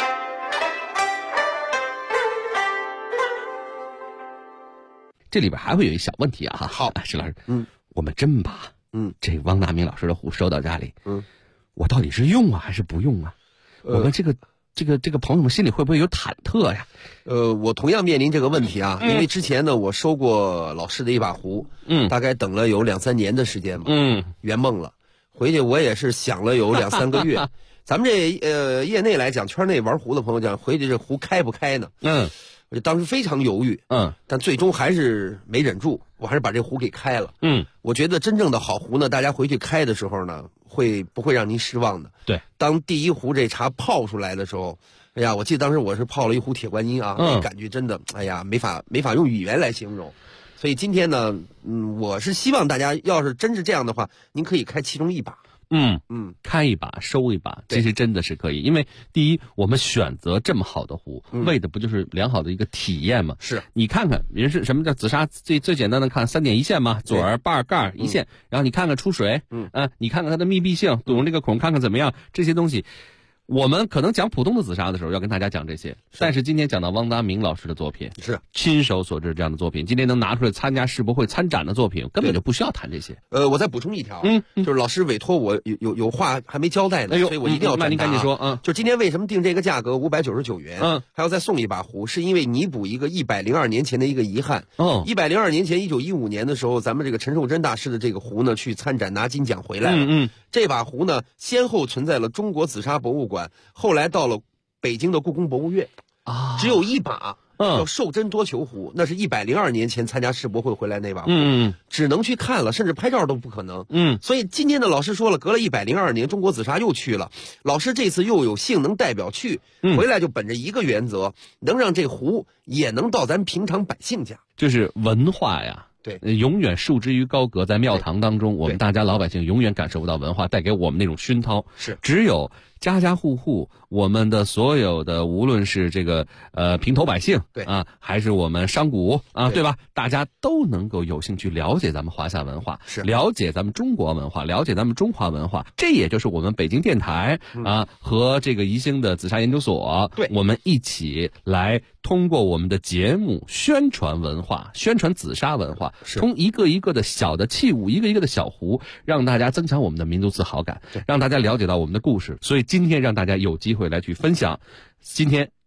这里边还会有一小问题啊！好，石老师，我们真把这汪达明老师的壶收到家里，我到底是用啊还是不用啊？我们这个朋友们心里会不会有忐忑呀？ 我同样面临这个问题啊，因为之前呢，我收过老师的一把壶，大概等了有2-3年的时间吧，圆梦了。回去我也是想了有2-3个月。咱们这业内来讲，圈内玩壶的朋友讲，回去这壶开不开呢？我就当时非常犹豫，但最终还是没忍住，我还是把这壶给开了。我觉得真正的好壶呢，大家回去开的时候呢，不会让您失望的。 对， 当第一壶这茶泡出来的时候，哎呀，我记得当时我是泡了一壶铁观音啊，那感觉真的，哎呀，没法用语言来形容。所以今天呢，我是希望大家要是真是这样的话，您可以开其中一把。 开一把收一把，其实真的是可以。因为第一，我们选择这么好的壶，为的不就是良好的一个体验吗？ 是， 你看看人是什么叫紫砂，最简单的看3点一线嘛，嘴儿、把儿、盖儿一线，然后你看看出水，你看看它的密闭性，堵上这个孔看看怎么样，这些东西。我们可能讲普通的紫砂的时候要跟大家讲这些，但是今天讲到汪达明老师的作品，是亲手所制这样的作品，今天能拿出来参加世博会参展的作品，根本就不需要谈这些。 我再补充一条，就是老师委托我有话还没交代呢，所以我一定要那您赶紧说， 就今天为什么定这个价格599元，还要再送一把壶，是因为弥补一个102年前的一个遗憾。102年前1915年的时候，咱们这个陈寿珍大师的这个壶呢去参展拿金奖回来了。这把壶呢先后存在了中国紫砂博物馆，后来到了北京的故宫博物院啊，只有一把叫寿珍多球壶，那是102年前参加世博会回来那把壶，只能去看了，甚至拍照都不可能。所以今天的老师说了，隔了102年，中国紫砂又去了。老师这次又有幸能代表去，回来就本着一个原则，能让这壶也能到咱平常百姓家， 就是文化呀。 对， 永远束之于高阁，在庙堂当中，我们大家老百姓永远感受不到文化带给我们那种熏陶。 是， 只有家家户户，我们的所有的，无论是这个平头百姓， 对啊，还是我们商贾啊，对吧？大家都能够有兴趣了解咱们华夏文化， 是了解咱们中国文化，了解咱们中华文化。这也就是我们北京电台啊和这个宜兴的紫砂研究所， 对， 我们一起来通过我们的节目宣传文化，宣传紫砂文化。从一个一个的小的器物，一个一个的小壶，让大家增强我们的民族自豪感，让大家了解到我们的故事。所以今天让大家有机会来去分享，今天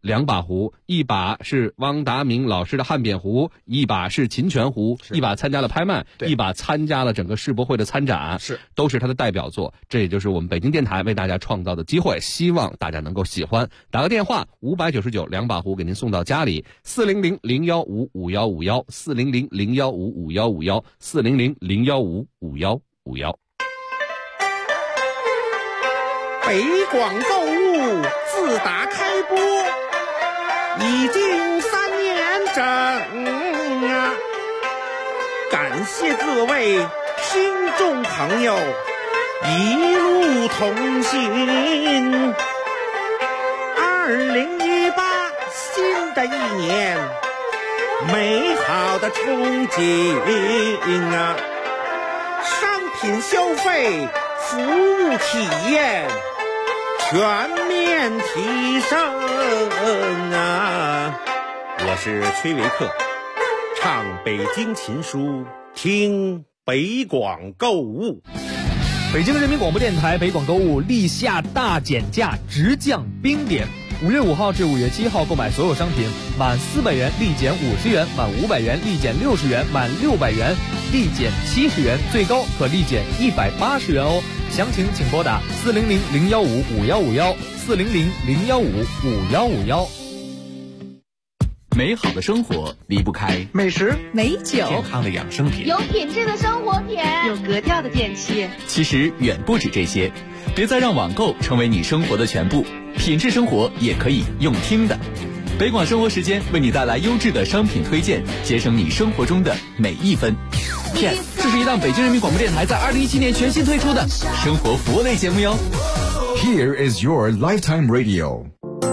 2把壶，一把是汪达明老师的汉扁壶，一把是秦泉壶，一把参加了拍卖，一把参加了整个世博会的参展，都是他的代表作。这也就是我们北京电台为大家创造的机会，希望大家能够喜欢。打个电话，599 2把壶给您送到家里，400-015-5151，400-015-5151，400-015-5151。 北广购物自打开播已经3年整啊，感谢各位听众朋友一路同行。2018新的一年，美好的憧憬啊，商品消费，服务体验全面提升啊！我是崔维克，唱北京琴书，听北广购物。 北京人民广播电台北广购物立夏大减价，直降冰点。5月5号至5月7号购买所有商品，满400元立减50元，满500元立减60元，满600元立减70元，最高可立减180元哦。详情请拨打400-015-5151，400-015-5151。 美好的生活离不开美食、 美酒、 健康的养生品， 有品质的生活品， 有格调的电器。 其实远不止这些，别再让网购成为你生活的全部，品质生活也可以用听的。北广生活时间为你带来优质的商品推荐，节省你生活中的每一分。片，这是一档北京人民广播电台在2017年全新推出的生活服务类节目哟。 Here is your lifetime radio。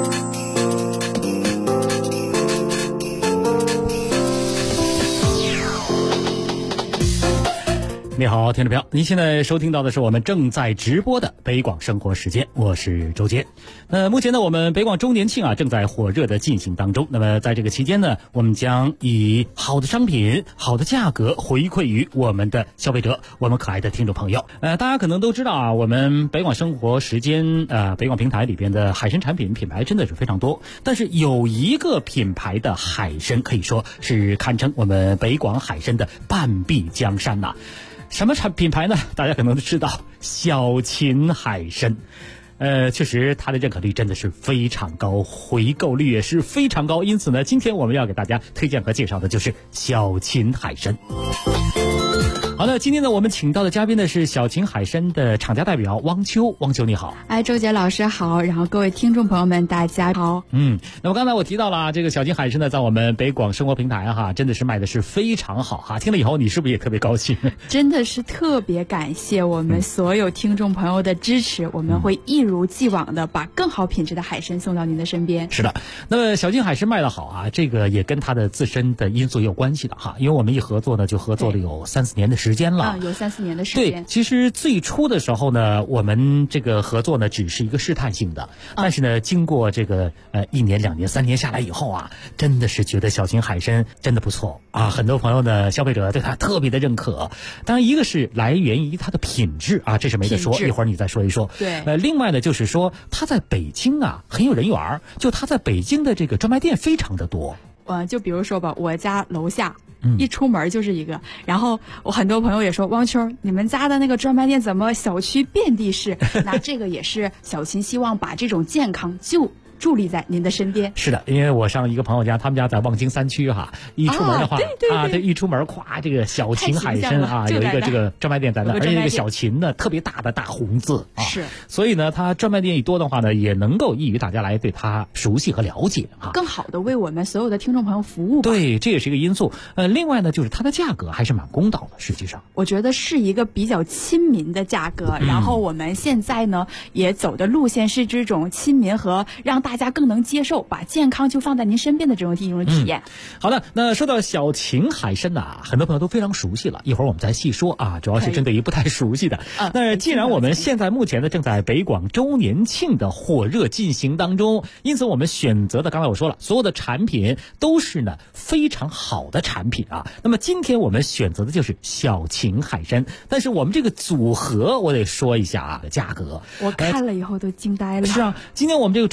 你好，听众朋友，您现在收听到的是我们正在直播的北广生活时间，我是周杰。目前呢，我们北广周年庆正在火热的进行当中。那么在这个期间呢，我们将以好的商品、好的价格回馈于我们的消费者，我们可爱的听众朋友。大家可能都知道我们北广生活时间北广平台里边的海参产品品牌真的是非常多，但是有一个品牌的海参可以说是堪称我们北广海参的半壁江山呐。什么品牌呢？大家可能都知道，小秦海参。确实它的认可率真的是非常高，回购率也是非常高，因此呢，今天我们要给大家推荐和介绍的就是小秦海参。好的，今天呢，我们请到的嘉宾呢是小秦海参的厂家代表汪秋。汪秋你好。 周杰老师好，然后各位听众朋友们大家好。 那么刚才我提到了这个小秦海参呢，在我们北广生活平台真的是卖的是非常好听了以后你是不是也特别高兴？ 真的是特别感谢我们所有听众朋友的支持，我们会一如既往的把更好品质的海参送到您的身边。 是的，那么小秦海参卖得好这个也跟它的自身的因素有关系的因为我们一合作呢就合作了有3-4年的时间了。 有3-4年的时间。 对，其实最初的时候呢，我们这个合作呢只是一个试探性的，但是呢，经过这个1年、2年、3年下来以后真的是觉得小秦海参真的不错很多朋友呢，消费者对它特别的认可。当然，一个是来源于它的品质这是没得说，一会儿你再说一说。 对， 另外呢，就是说它在北京很有人缘，就它在北京的这个专卖店非常的多。 就比如说吧，我家楼下。一出门就是一个，然后我很多朋友也说，汪秋，你们家的那个专卖店怎么小区遍地是？那这个也是小秦希望把这种健康就伫立在您的身边。 是的，因为我上一个朋友家，他们家在望京3区一出门的话对， 一出门这个小秦海参有一个这个专卖店在那，而且这个小秦呢特别大的大红字是， 所以呢，它专卖店一多的话呢，也能够益于大家来对它熟悉和了解更好的为我们所有的听众朋友服务。 对，这也是一个因素。另外呢，就是它的价格还是蛮公道的，实际上我觉得是一个比较亲民的价格。然后我们现在呢也走的路线是这种亲民和让大家更能接受，把健康就放在您身边的这种体验。 好的，那说到小秦海参很多朋友都非常熟悉了，一会儿我们再细说主要是针对于不太熟悉的。那既然我们现在目前呢正在北广周年庆的火热进行当中，因此我们选择的刚才我说了，所有的产品都是呢非常好的产品那么今天我们选择的就是小秦海参，但是我们这个组合我得说一下价格， 我看了以后都惊呆了。 是今天我们这个主品呢是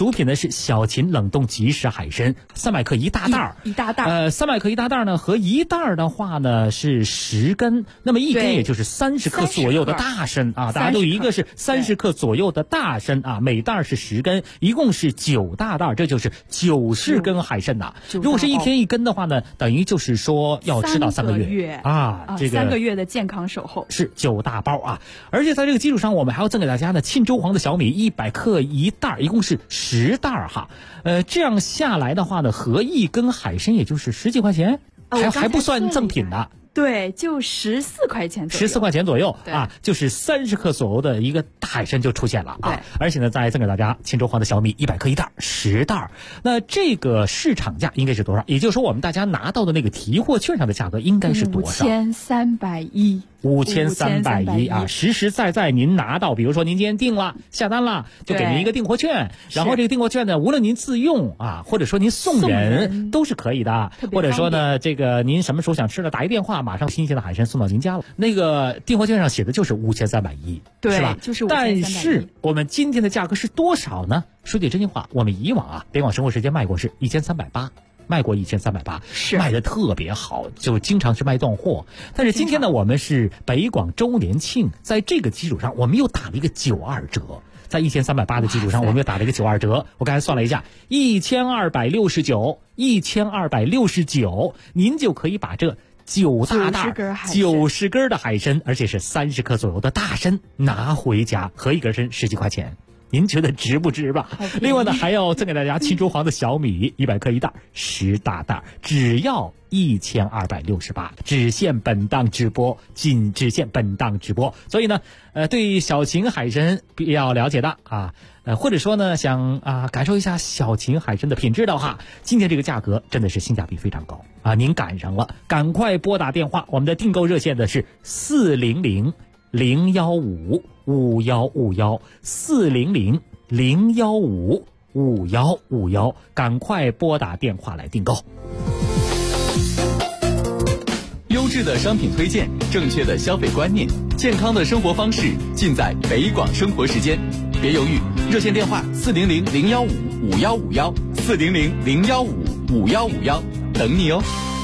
是小秦冷冻即食海参300克一大袋儿， 一大袋儿。 300克一大袋儿呢，和一袋儿的话呢是10根，那么一根也就是30克左右的大参啊。大家都有一个是30克左右的大参啊，每袋是10根，一共是9大袋，这就是90根海参呐。如果是1天1根的话呢，等于就是说要吃到3个月啊，这个 3个月的健康守候是9大包啊。而且在这个基础上，我们还要赠给大家呢沁州黄的小米100克一袋，一共是10袋哈。这样下来的话呢，合1根海参也就是10几块钱，还不算赠品的。 对，就14块钱左右 ，14块钱左右啊，就是30克左右的一个大海参就出现了啊！而且呢，再赠给大家沁州黄的小米100克一袋，10袋。那这个市场价应该是多少？也就是说，我们大家拿到的那个提货券上的价格应该是多少 ？5310。 5310啊，实实在在您拿到，比如说您今天订了下单了，就给您一个订货券，然后这个订货券呢，无论您自用啊，或者说您送人都是可以的，或者说呢，这个您什么时候想吃了，打一电话，马上新鲜的海参送到您家了。那个订货券上写的就是5310， 对， 是吧？ 就是5310。 但是我们今天的价格是多少呢？说句真心话，我们以往啊，北广生活时间卖过是1380。卖过1380，卖的特别好，就经常是卖断货。但是今天呢，我们是北广周年庆，在这个基础上，我们又打了一个92折。在1380的基础上，我们又打了一个92折。我刚才算了一下，1269，您就可以把这9大袋90根的海参，而且是30克左右的大参拿回家，合一根参10几块钱。您觉得值不值吧？另外呢，还要赠给大家沁州黄的小米100克一袋，10大袋，只要1268，只限本档直播，仅只限本档直播。所以呢，对小秦海参比较了解的啊，或者说呢想感受一下小秦海参的品质的话，今天这个价格真的是性价比非常高啊！您赶上了，赶快拨打电话，我们的订购热线的是400-015-5151，400-015-5151，赶快拨打电话来订购。 优质的商品推荐，正确的消费观念，健康的生活方式，尽在北广生活时间。别犹豫，热线电话400-015-5151，400-015-5151，等你哦。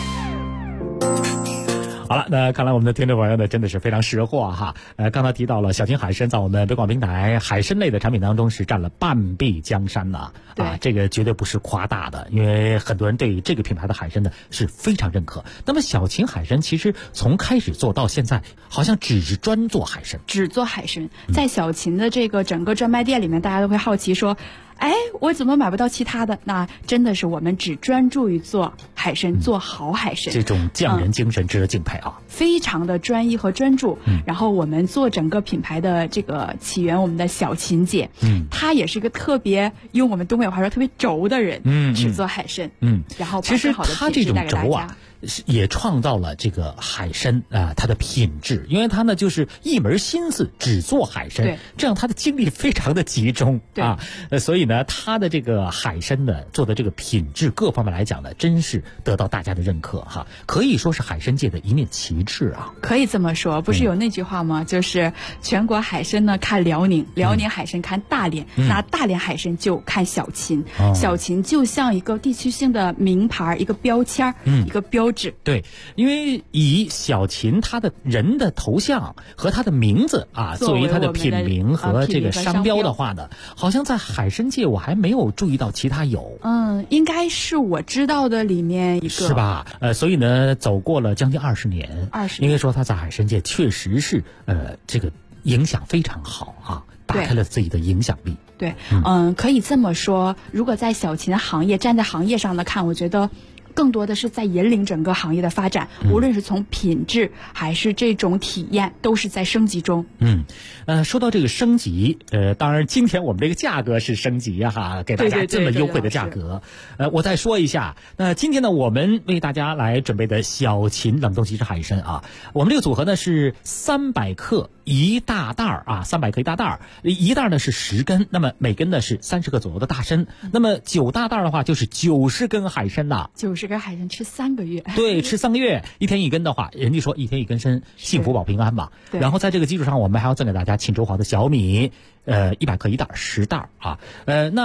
好了，那看来我们的听众朋友呢真的是非常识货哈。刚才提到了小秦海参在我们北广平台海参类的产品当中是占了半壁江山呐啊，这个绝对不是夸大的，因为很多人对这个品牌的海参呢是非常认可。那么小秦海参其实从开始做到现在，好像只是专做海参， 只做海参。在小秦的这个整个专卖店里面，大家都会好奇说，我怎么买不到其他的？那真的是我们只专注于做海参，做好海参。 这种匠人精神值得敬佩啊！ 非常的专一和专注。然后我们做整个品牌的这个起源，我们的小秦姐，她也是一个特别用我们东北话说特别轴的人，只做海参。然后其实她这种轴啊，也创造了这个海参它的品质，因为它呢就是一门心思只做海参，这样它的精力非常的集中啊，所以呢，它的这个海参呢做的这个品质各方面来讲呢，真是得到大家的认可哈，可以说是海参界的一面旗帜啊。 可以这么说，不是有那句话吗？就是全国海参呢看辽宁，辽宁海参看大连，那大连海参就看小秦，小秦就像一个地区性的名牌，一个标签，一个标志。 对，因为以小秦他的人的头像和他的名字啊作为他的品名和这个商标的话呢，好像在海参界我还没有注意到其他有。 应该是我知道的里面一个， 是吧？所以呢，走过了将近20年，应该说他在海参界确实是这个影响非常好啊，打开了自己的影响力。 对，可以这么说，如果在小秦行业站在行业上的看，我觉得更多的是在引领整个行业的发展，无论是从品质还是这种体验，都是在升级中。 说到这个升级，当然今天我们这个价格是升级哈，给大家这么优惠的价格。我再说一下，那今天呢，我们为大家来准备的小秦冷冻即食海参啊，我们这个组合呢是300克一大袋啊，300克一大袋，一袋呢是10根，那么每根呢是30克左右的大参，那么9大袋的话就是90根海参呐 ，90根海参吃3个月， 对，吃3个月，1天1根的话，人家说1天1根参，幸福保平安嘛。然后在这个基础上，我们还要赠给大家沁州黄的小米，100克一袋，10袋啊。那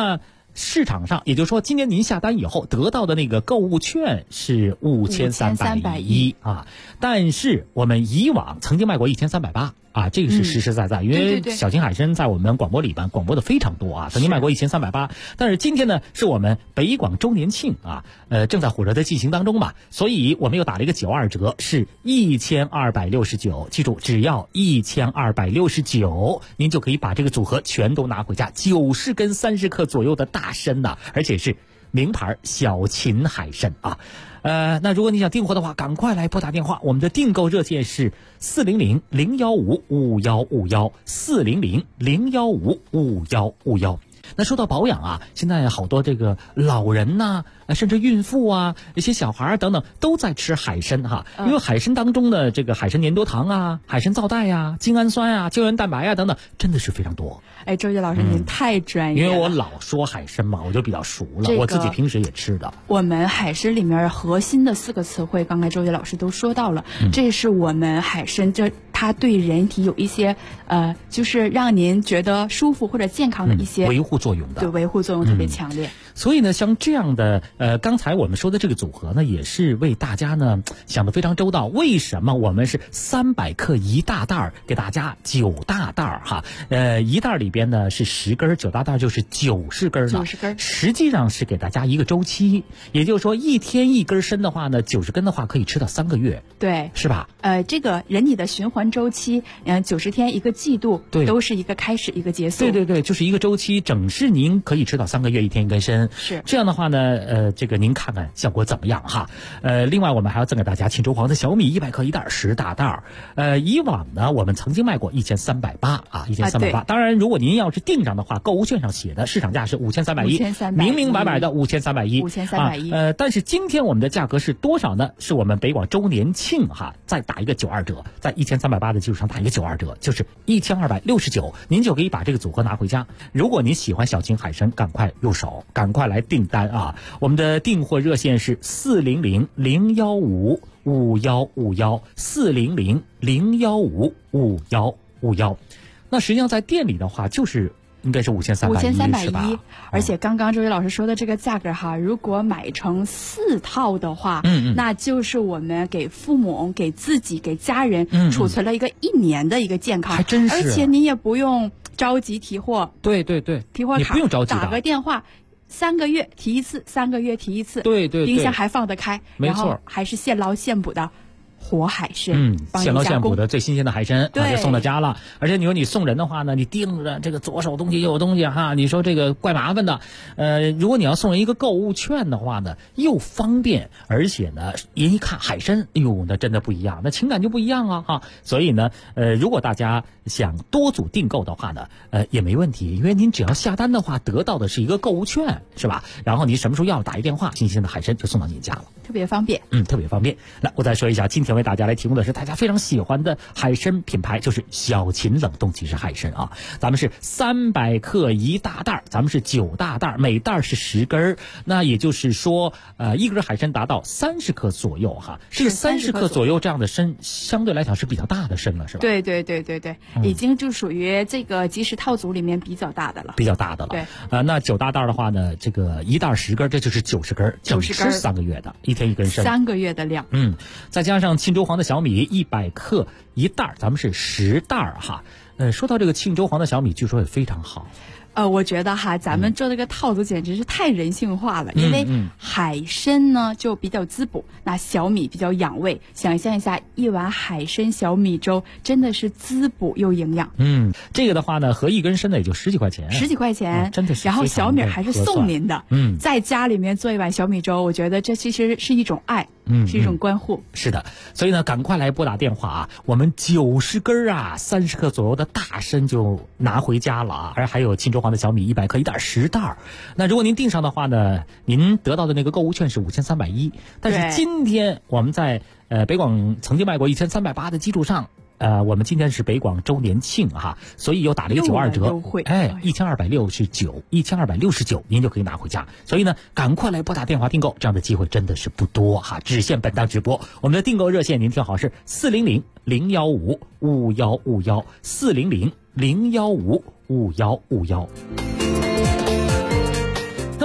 市场上，也就是说今年您下单以后得到的那个购物券是5310啊，但是我们以往曾经卖过1380啊，这个是实实在在，因为小秦海参在我们广播里边广播的非常多啊，曾经卖过1380，但是今天呢是我们北广周年庆啊，正在火热的进行当中嘛，所以我们又打了一个92折，是1269，记住只要1269，您就可以把这个组合全都拿回家，90根30克左右的大参呐，而且是名牌小秦海参啊。那如果你想订货的话，赶快来拨打电话，我们的订购热线是400-015-5151，400-015-5151。那说到保养啊，现在好多这个老人呐，甚至孕妇啊，一些小孩等等都在吃海参哈，因为海参当中的这个海参粘多糖啊、海参皂苷啊、精氨酸啊、胶原蛋白啊等等，真的是非常多。 哎，周杰老师您太专业了， 因为我老说海参嘛，我就比较熟了，我自己平时也吃的。 我们海参里面核心的4个词汇，刚才周杰老师都说到了，这是我们海参它对人体有一些就是让您觉得舒服或者健康的一些维护作用的， 对，维护作用特别强烈。 所以呢，像这样的刚才我们说的这个组合呢，也是为大家呢想得非常周到。为什么我们是300克1大袋给大家9大袋哈？一袋里边呢是10根，9大袋就是90根了。90根，实际上是给大家一个周期，也就是说1天1根参的话呢，90根的话可以吃到3个月， 对， 是吧？ 这个人体的循环周期，90天1个季度， 对， 都是一个开始一个结束。 对对对，就是一个周期，整是您可以吃到3个月，1天1根参。 是这样的话呢，这个您看看效果怎么样哈？另外我们还要赠给大家庆州黄的小米100克1袋10大袋。以往呢我们曾经卖过1380啊，1380。当然，如果您要是订上的话，购物券上写的市场价是5310，明明白白的5310。但是今天我们的价格是多少呢？是我们北广周年庆哈，再打一个92折，在1380的基础上打一个92折，就是1269，您就可以把这个组合拿回家。如果您喜欢小秦海参，赶快入手，赶快来订单啊！我们的订货热线是400-015-5151，400-015-5151。那实际上在店里的话，就是应该是5310是吧？ 而且刚刚周杰老师说的这个价格哈，如果买成4套的话，那就是我们给父母、给自己、给家人储存了一个1年的一个健康， 还真是。 而且你也不用着急提货， 对对对， 提货卡你不用着急的， 打个电话。3个月提一次，3个月提一次， 对对对， 冰箱还放得开， 没错， 然后还是现捞现捕的活海参， 现捞现捕的最新鲜的海参， 对， 就送到家了。而且你说你送人的话呢，你盯着这个左手东西右手东西哈，你说这个怪麻烦的。如果你要送人一个购物券的话呢，又方便，而且呢，人一看海参，哎呦，那真的不一样，那情感就不一样啊哈。所以呢，如果大家想多组订购的话呢，也没问题，因为您只要下单的话，得到的是一个购物券，是吧？然后你什么时候要打一电话，新鲜的海参就送到您家了， 特别方便。 特别方便。来，我再说一下，今天为大家来提供的是大家非常喜欢的海参品牌，就是小秦冷冻即食海参啊。咱们是300克1大袋，咱们是9大袋，每袋是10根，那也就是说，一根海参达到30克左右哈。这个30克左右这样的参，相对来讲是比较大的参了，是吧？ 对对对对对，已经就属于这个即食套组里面比较大的了。 比较大的了。 对。 那9大袋的话呢，这个一袋10根，这就是90根，整是3个月的，1天1根参 ，3个月的量。 再加上庆州黄的小米100克1袋，咱们是10袋哈。说到这个庆州黄的小米，据说也非常好。 我觉得哈，咱们做这个套组简直是太人性化了，因为海参呢就比较滋补，那小米比较养胃。想象一下，一碗海参小米粥真的是滋补又营养。 这个的话呢，合1根参呢也就10几块钱，10 几块钱， 真的是。 然后小米还是送您的，在家里面做一碗小米粥，我觉得这其实是一种爱。是一种关护。 是的，所以呢，赶快来拨打电话啊！我们90根啊，30克左右的大参就拿回家了啊！而还有庆州黄的小米100克1袋10袋。那如果您订上的话呢，您得到的那个购物券是5310。但是今天我们在北广曾经卖过1380的基础上。我们今天是北广周年庆哈，所以又打了一个92折，1269，您就可以拿回家。所以呢，赶快来拨打电话订购，这样的机会真的是不多哈，只限本档直播。我们的订购热线您听好是400-015-5151，400-015-5151。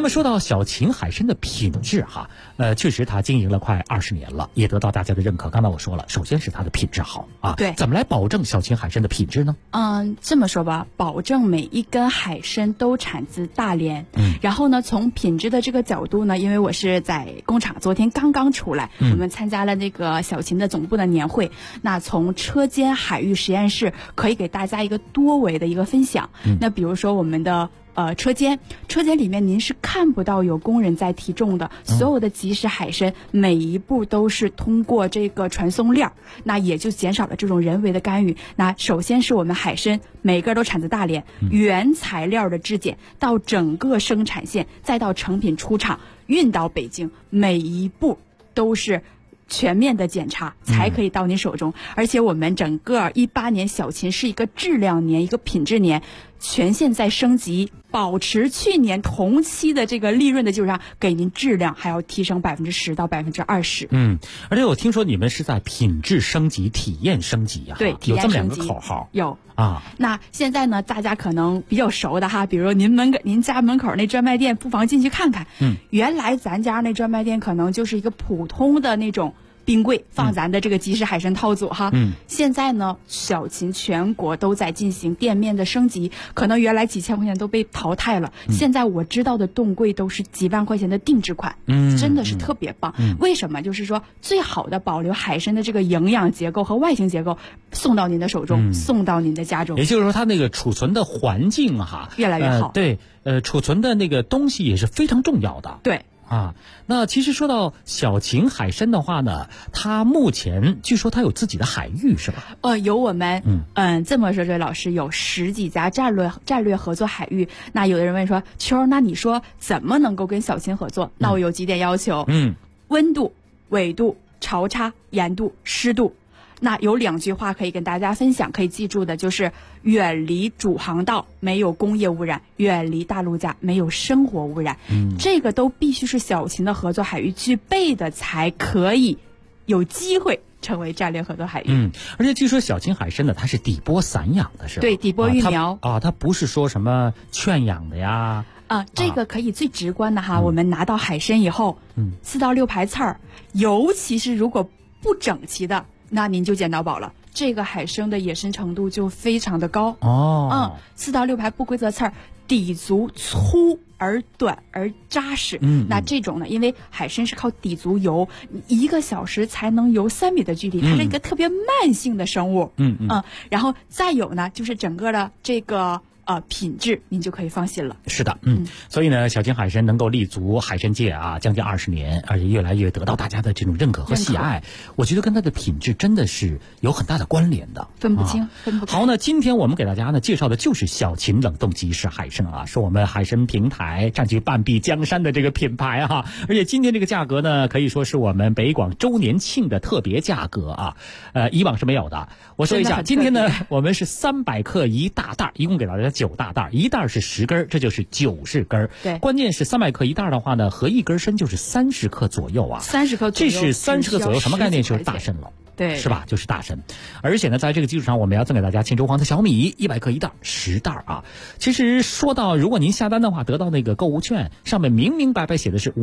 么说到小秦海参的品质哈，确实它经营了快20年了，也得到大家的认可。刚才我说了，首先是它的品质好啊。 对， 怎么来保证小秦海参的品质呢？ 这么说吧，保证每一根海参都产自大连。然后呢，从品质的这个角度呢，因为我是在工厂，昨天刚刚出来，我们参加了那个小秦的总部的年会。那从车间海域实验室可以给大家一个多维的一个分享。那比如说我们的车间里面您是看不到有工人在提重的，所有的即食海参每一步都是通过这个传送链，那也就减少了这种人为的干预。那首先是我们海参每个都产自大连，原材料的质检到整个生产线，再到成品出厂运到北京，每一步都是全面的检查才可以到您手中。而且我们整个18年小秦是一个质量年，一个品质年，全线在升级，保持去年同期的这个利润的基础上，给您质量还要提升10%到20%。 而且我听说你们是在品质升级、体验升级啊。 对， 有这么2个口号。 有啊。那现在呢，大家可能比较熟的哈，比如您家门口那专卖店，不妨进去看看。原来咱家那专卖店可能就是一个普通的那种冰柜放咱的这个即食海参套组哈。现在呢，小秦全国都在进行店面的升级，可能原来几千块钱都被淘汰了，现在我知道的冻柜都是几万块钱的定制款，真的是特别棒。为什么？就是说最好的保留海参的这个营养结构和外形结构，送到您的手中，送到您的家中。 也就是说，它那个储存的环境哈越来越好。 对，储存的那个东西也是非常重要的。 对。 那其实说到小秦海参的话呢，它目前据说它有自己的海域是吧？ 有我们这么说，这老师有10几家战略合作海域。那有的人问说，秋，那你说怎么能够跟小秦合作？那我有几点要求。温度、纬度、潮差、盐度、湿度。那有2句话可以跟大家分享，可以记住的就是远离主航道，没有工业污染；远离大陆架，没有生活污染。这个都必须是小秦的合作海域具备的，才可以有机会成为战略合作海域。 而且据说小秦海参呢，它是底波散养的，是吧？ 对，底波育苗它不是说什么圈养的呀。 这个可以最直观的哈，我们拿到海参以后，4到6排刺儿，尤其是如果不整齐的，那您就捡到宝了。这个海参的野生程度就非常的高。4到6排不规则刺儿，底足粗而短而扎实。那这种呢，因为海参是靠底足游，1个小时才能游3米的距离，它是一个特别慢性的生物。然后再有呢，就是整个的这个品质您就可以放心了。 是的，所以呢，小秦海参能够立足海参界啊，将近20年，而且越来越得到大家的这种认可和喜爱。我觉得跟它的品质真的是有很大的关联的， 分不清，分不开。 好，那今天我们给大家呢介绍的就是小秦冷冻即食海参啊，是我们海参平台占据半壁江山的这个品牌哈。而且今天这个价格呢，可以说是我们北广周年庆的特别价格啊，以往是没有的。我说一下，今天呢，我们是300克1大袋，一共给大家9大袋，1袋是10根，这就是90根。 对， 关键是300克1袋的话呢，合1根参就是30克左右啊。 30克左右， 这是30克左右，什么概念？就是大参了。 对， 是吧？就是大参。而且呢，在这个基础上，我们要赠给大家青州黄的小米100克1袋，10袋啊。其实说到，如果您下单的话，得到那个购物券，上面明明白白写的是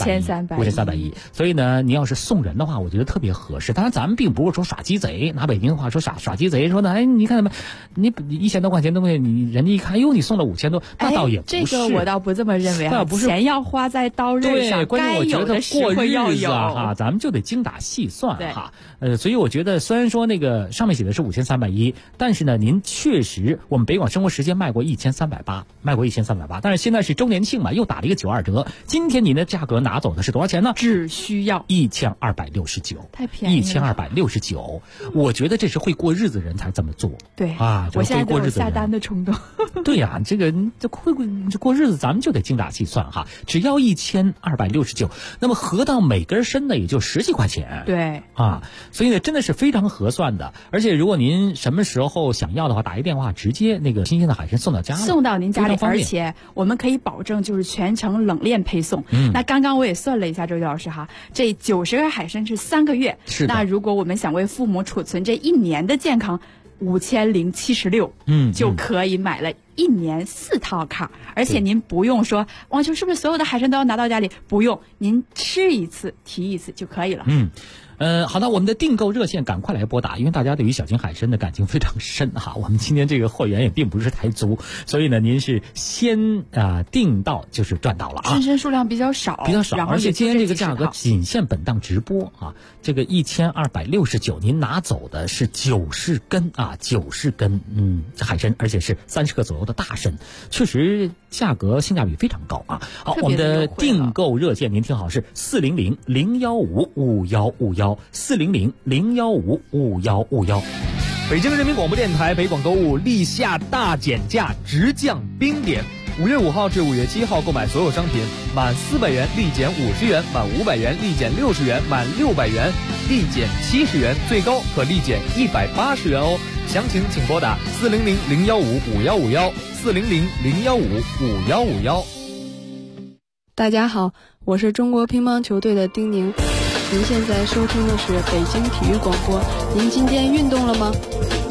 5310，所以呢，您要是送人的话，我觉得特别合适。当然，咱们并不是说耍鸡贼，拿北京话说耍鸡贼，说的你看你1000多块钱东西，人家一看，哟，你送了5000多，那倒也不是。 这个我倒不这么认为啊，钱要花在刀刃上， 关键我觉得过日子啊， 咱们就得精打细算哈。所以我觉得虽然说那个上面写的是5310，但是呢，您确实我们北广生活时间卖过1380，但是现在是周年庆嘛，又打了一个92折。今天您的价格拿走的是多少钱呢？ 只需要 1269， 太便宜了 ，1269。我觉得这是会过日子人才这么做。 对啊， 我现在都有下单的冲动。 对呀，这过日子咱们就得精打细算哈。只要1269，那么合到每根参呢也就10几块钱。 对啊。所以呢，真的是非常合算的。而且如果您什么时候想要的话，打一电话，直接那个新鲜的海参送到家里， 送到您家里，而且我们可以保证就是全程冷链配送。那刚刚我也算了一下，周老师哈，这90根海参是3个月。 是的。 那如果我们想为父母储存这1年的健康，5076，就可以买了 1年4套卡，而且您不用说网球是不是所有的海参都要拿到家里，不用，您吃一次提一次就可以了。 好的，我们的订购热线赶快来拨打，因为大家对于小型海参的感情非常深哈。我们今天这个货源也并不是太足，所以呢，您是先订到就是赚到了啊。 参参数量比较少， 而且今天这个价格仅限本档直播啊。这个1269，您拿走的是90根啊，90根海参，而且是30克左右的大参，确实价格性价比非常高啊。好，我们的订购热线您听好是400-015-5151，400-015-5151。 北京人民广播电台北广购物立夏大减价，直降冰点。5月5号至5月7号购买所有商品，满400元立减50元，满500元立减60元，满600元立减70元，最高可立减180元哦。详情请拨打400-015-5151，400-015-5151。 大家好，我是中国乒乓球队的丁宁，您现在收听的是北京体育广播。您今天运动了吗？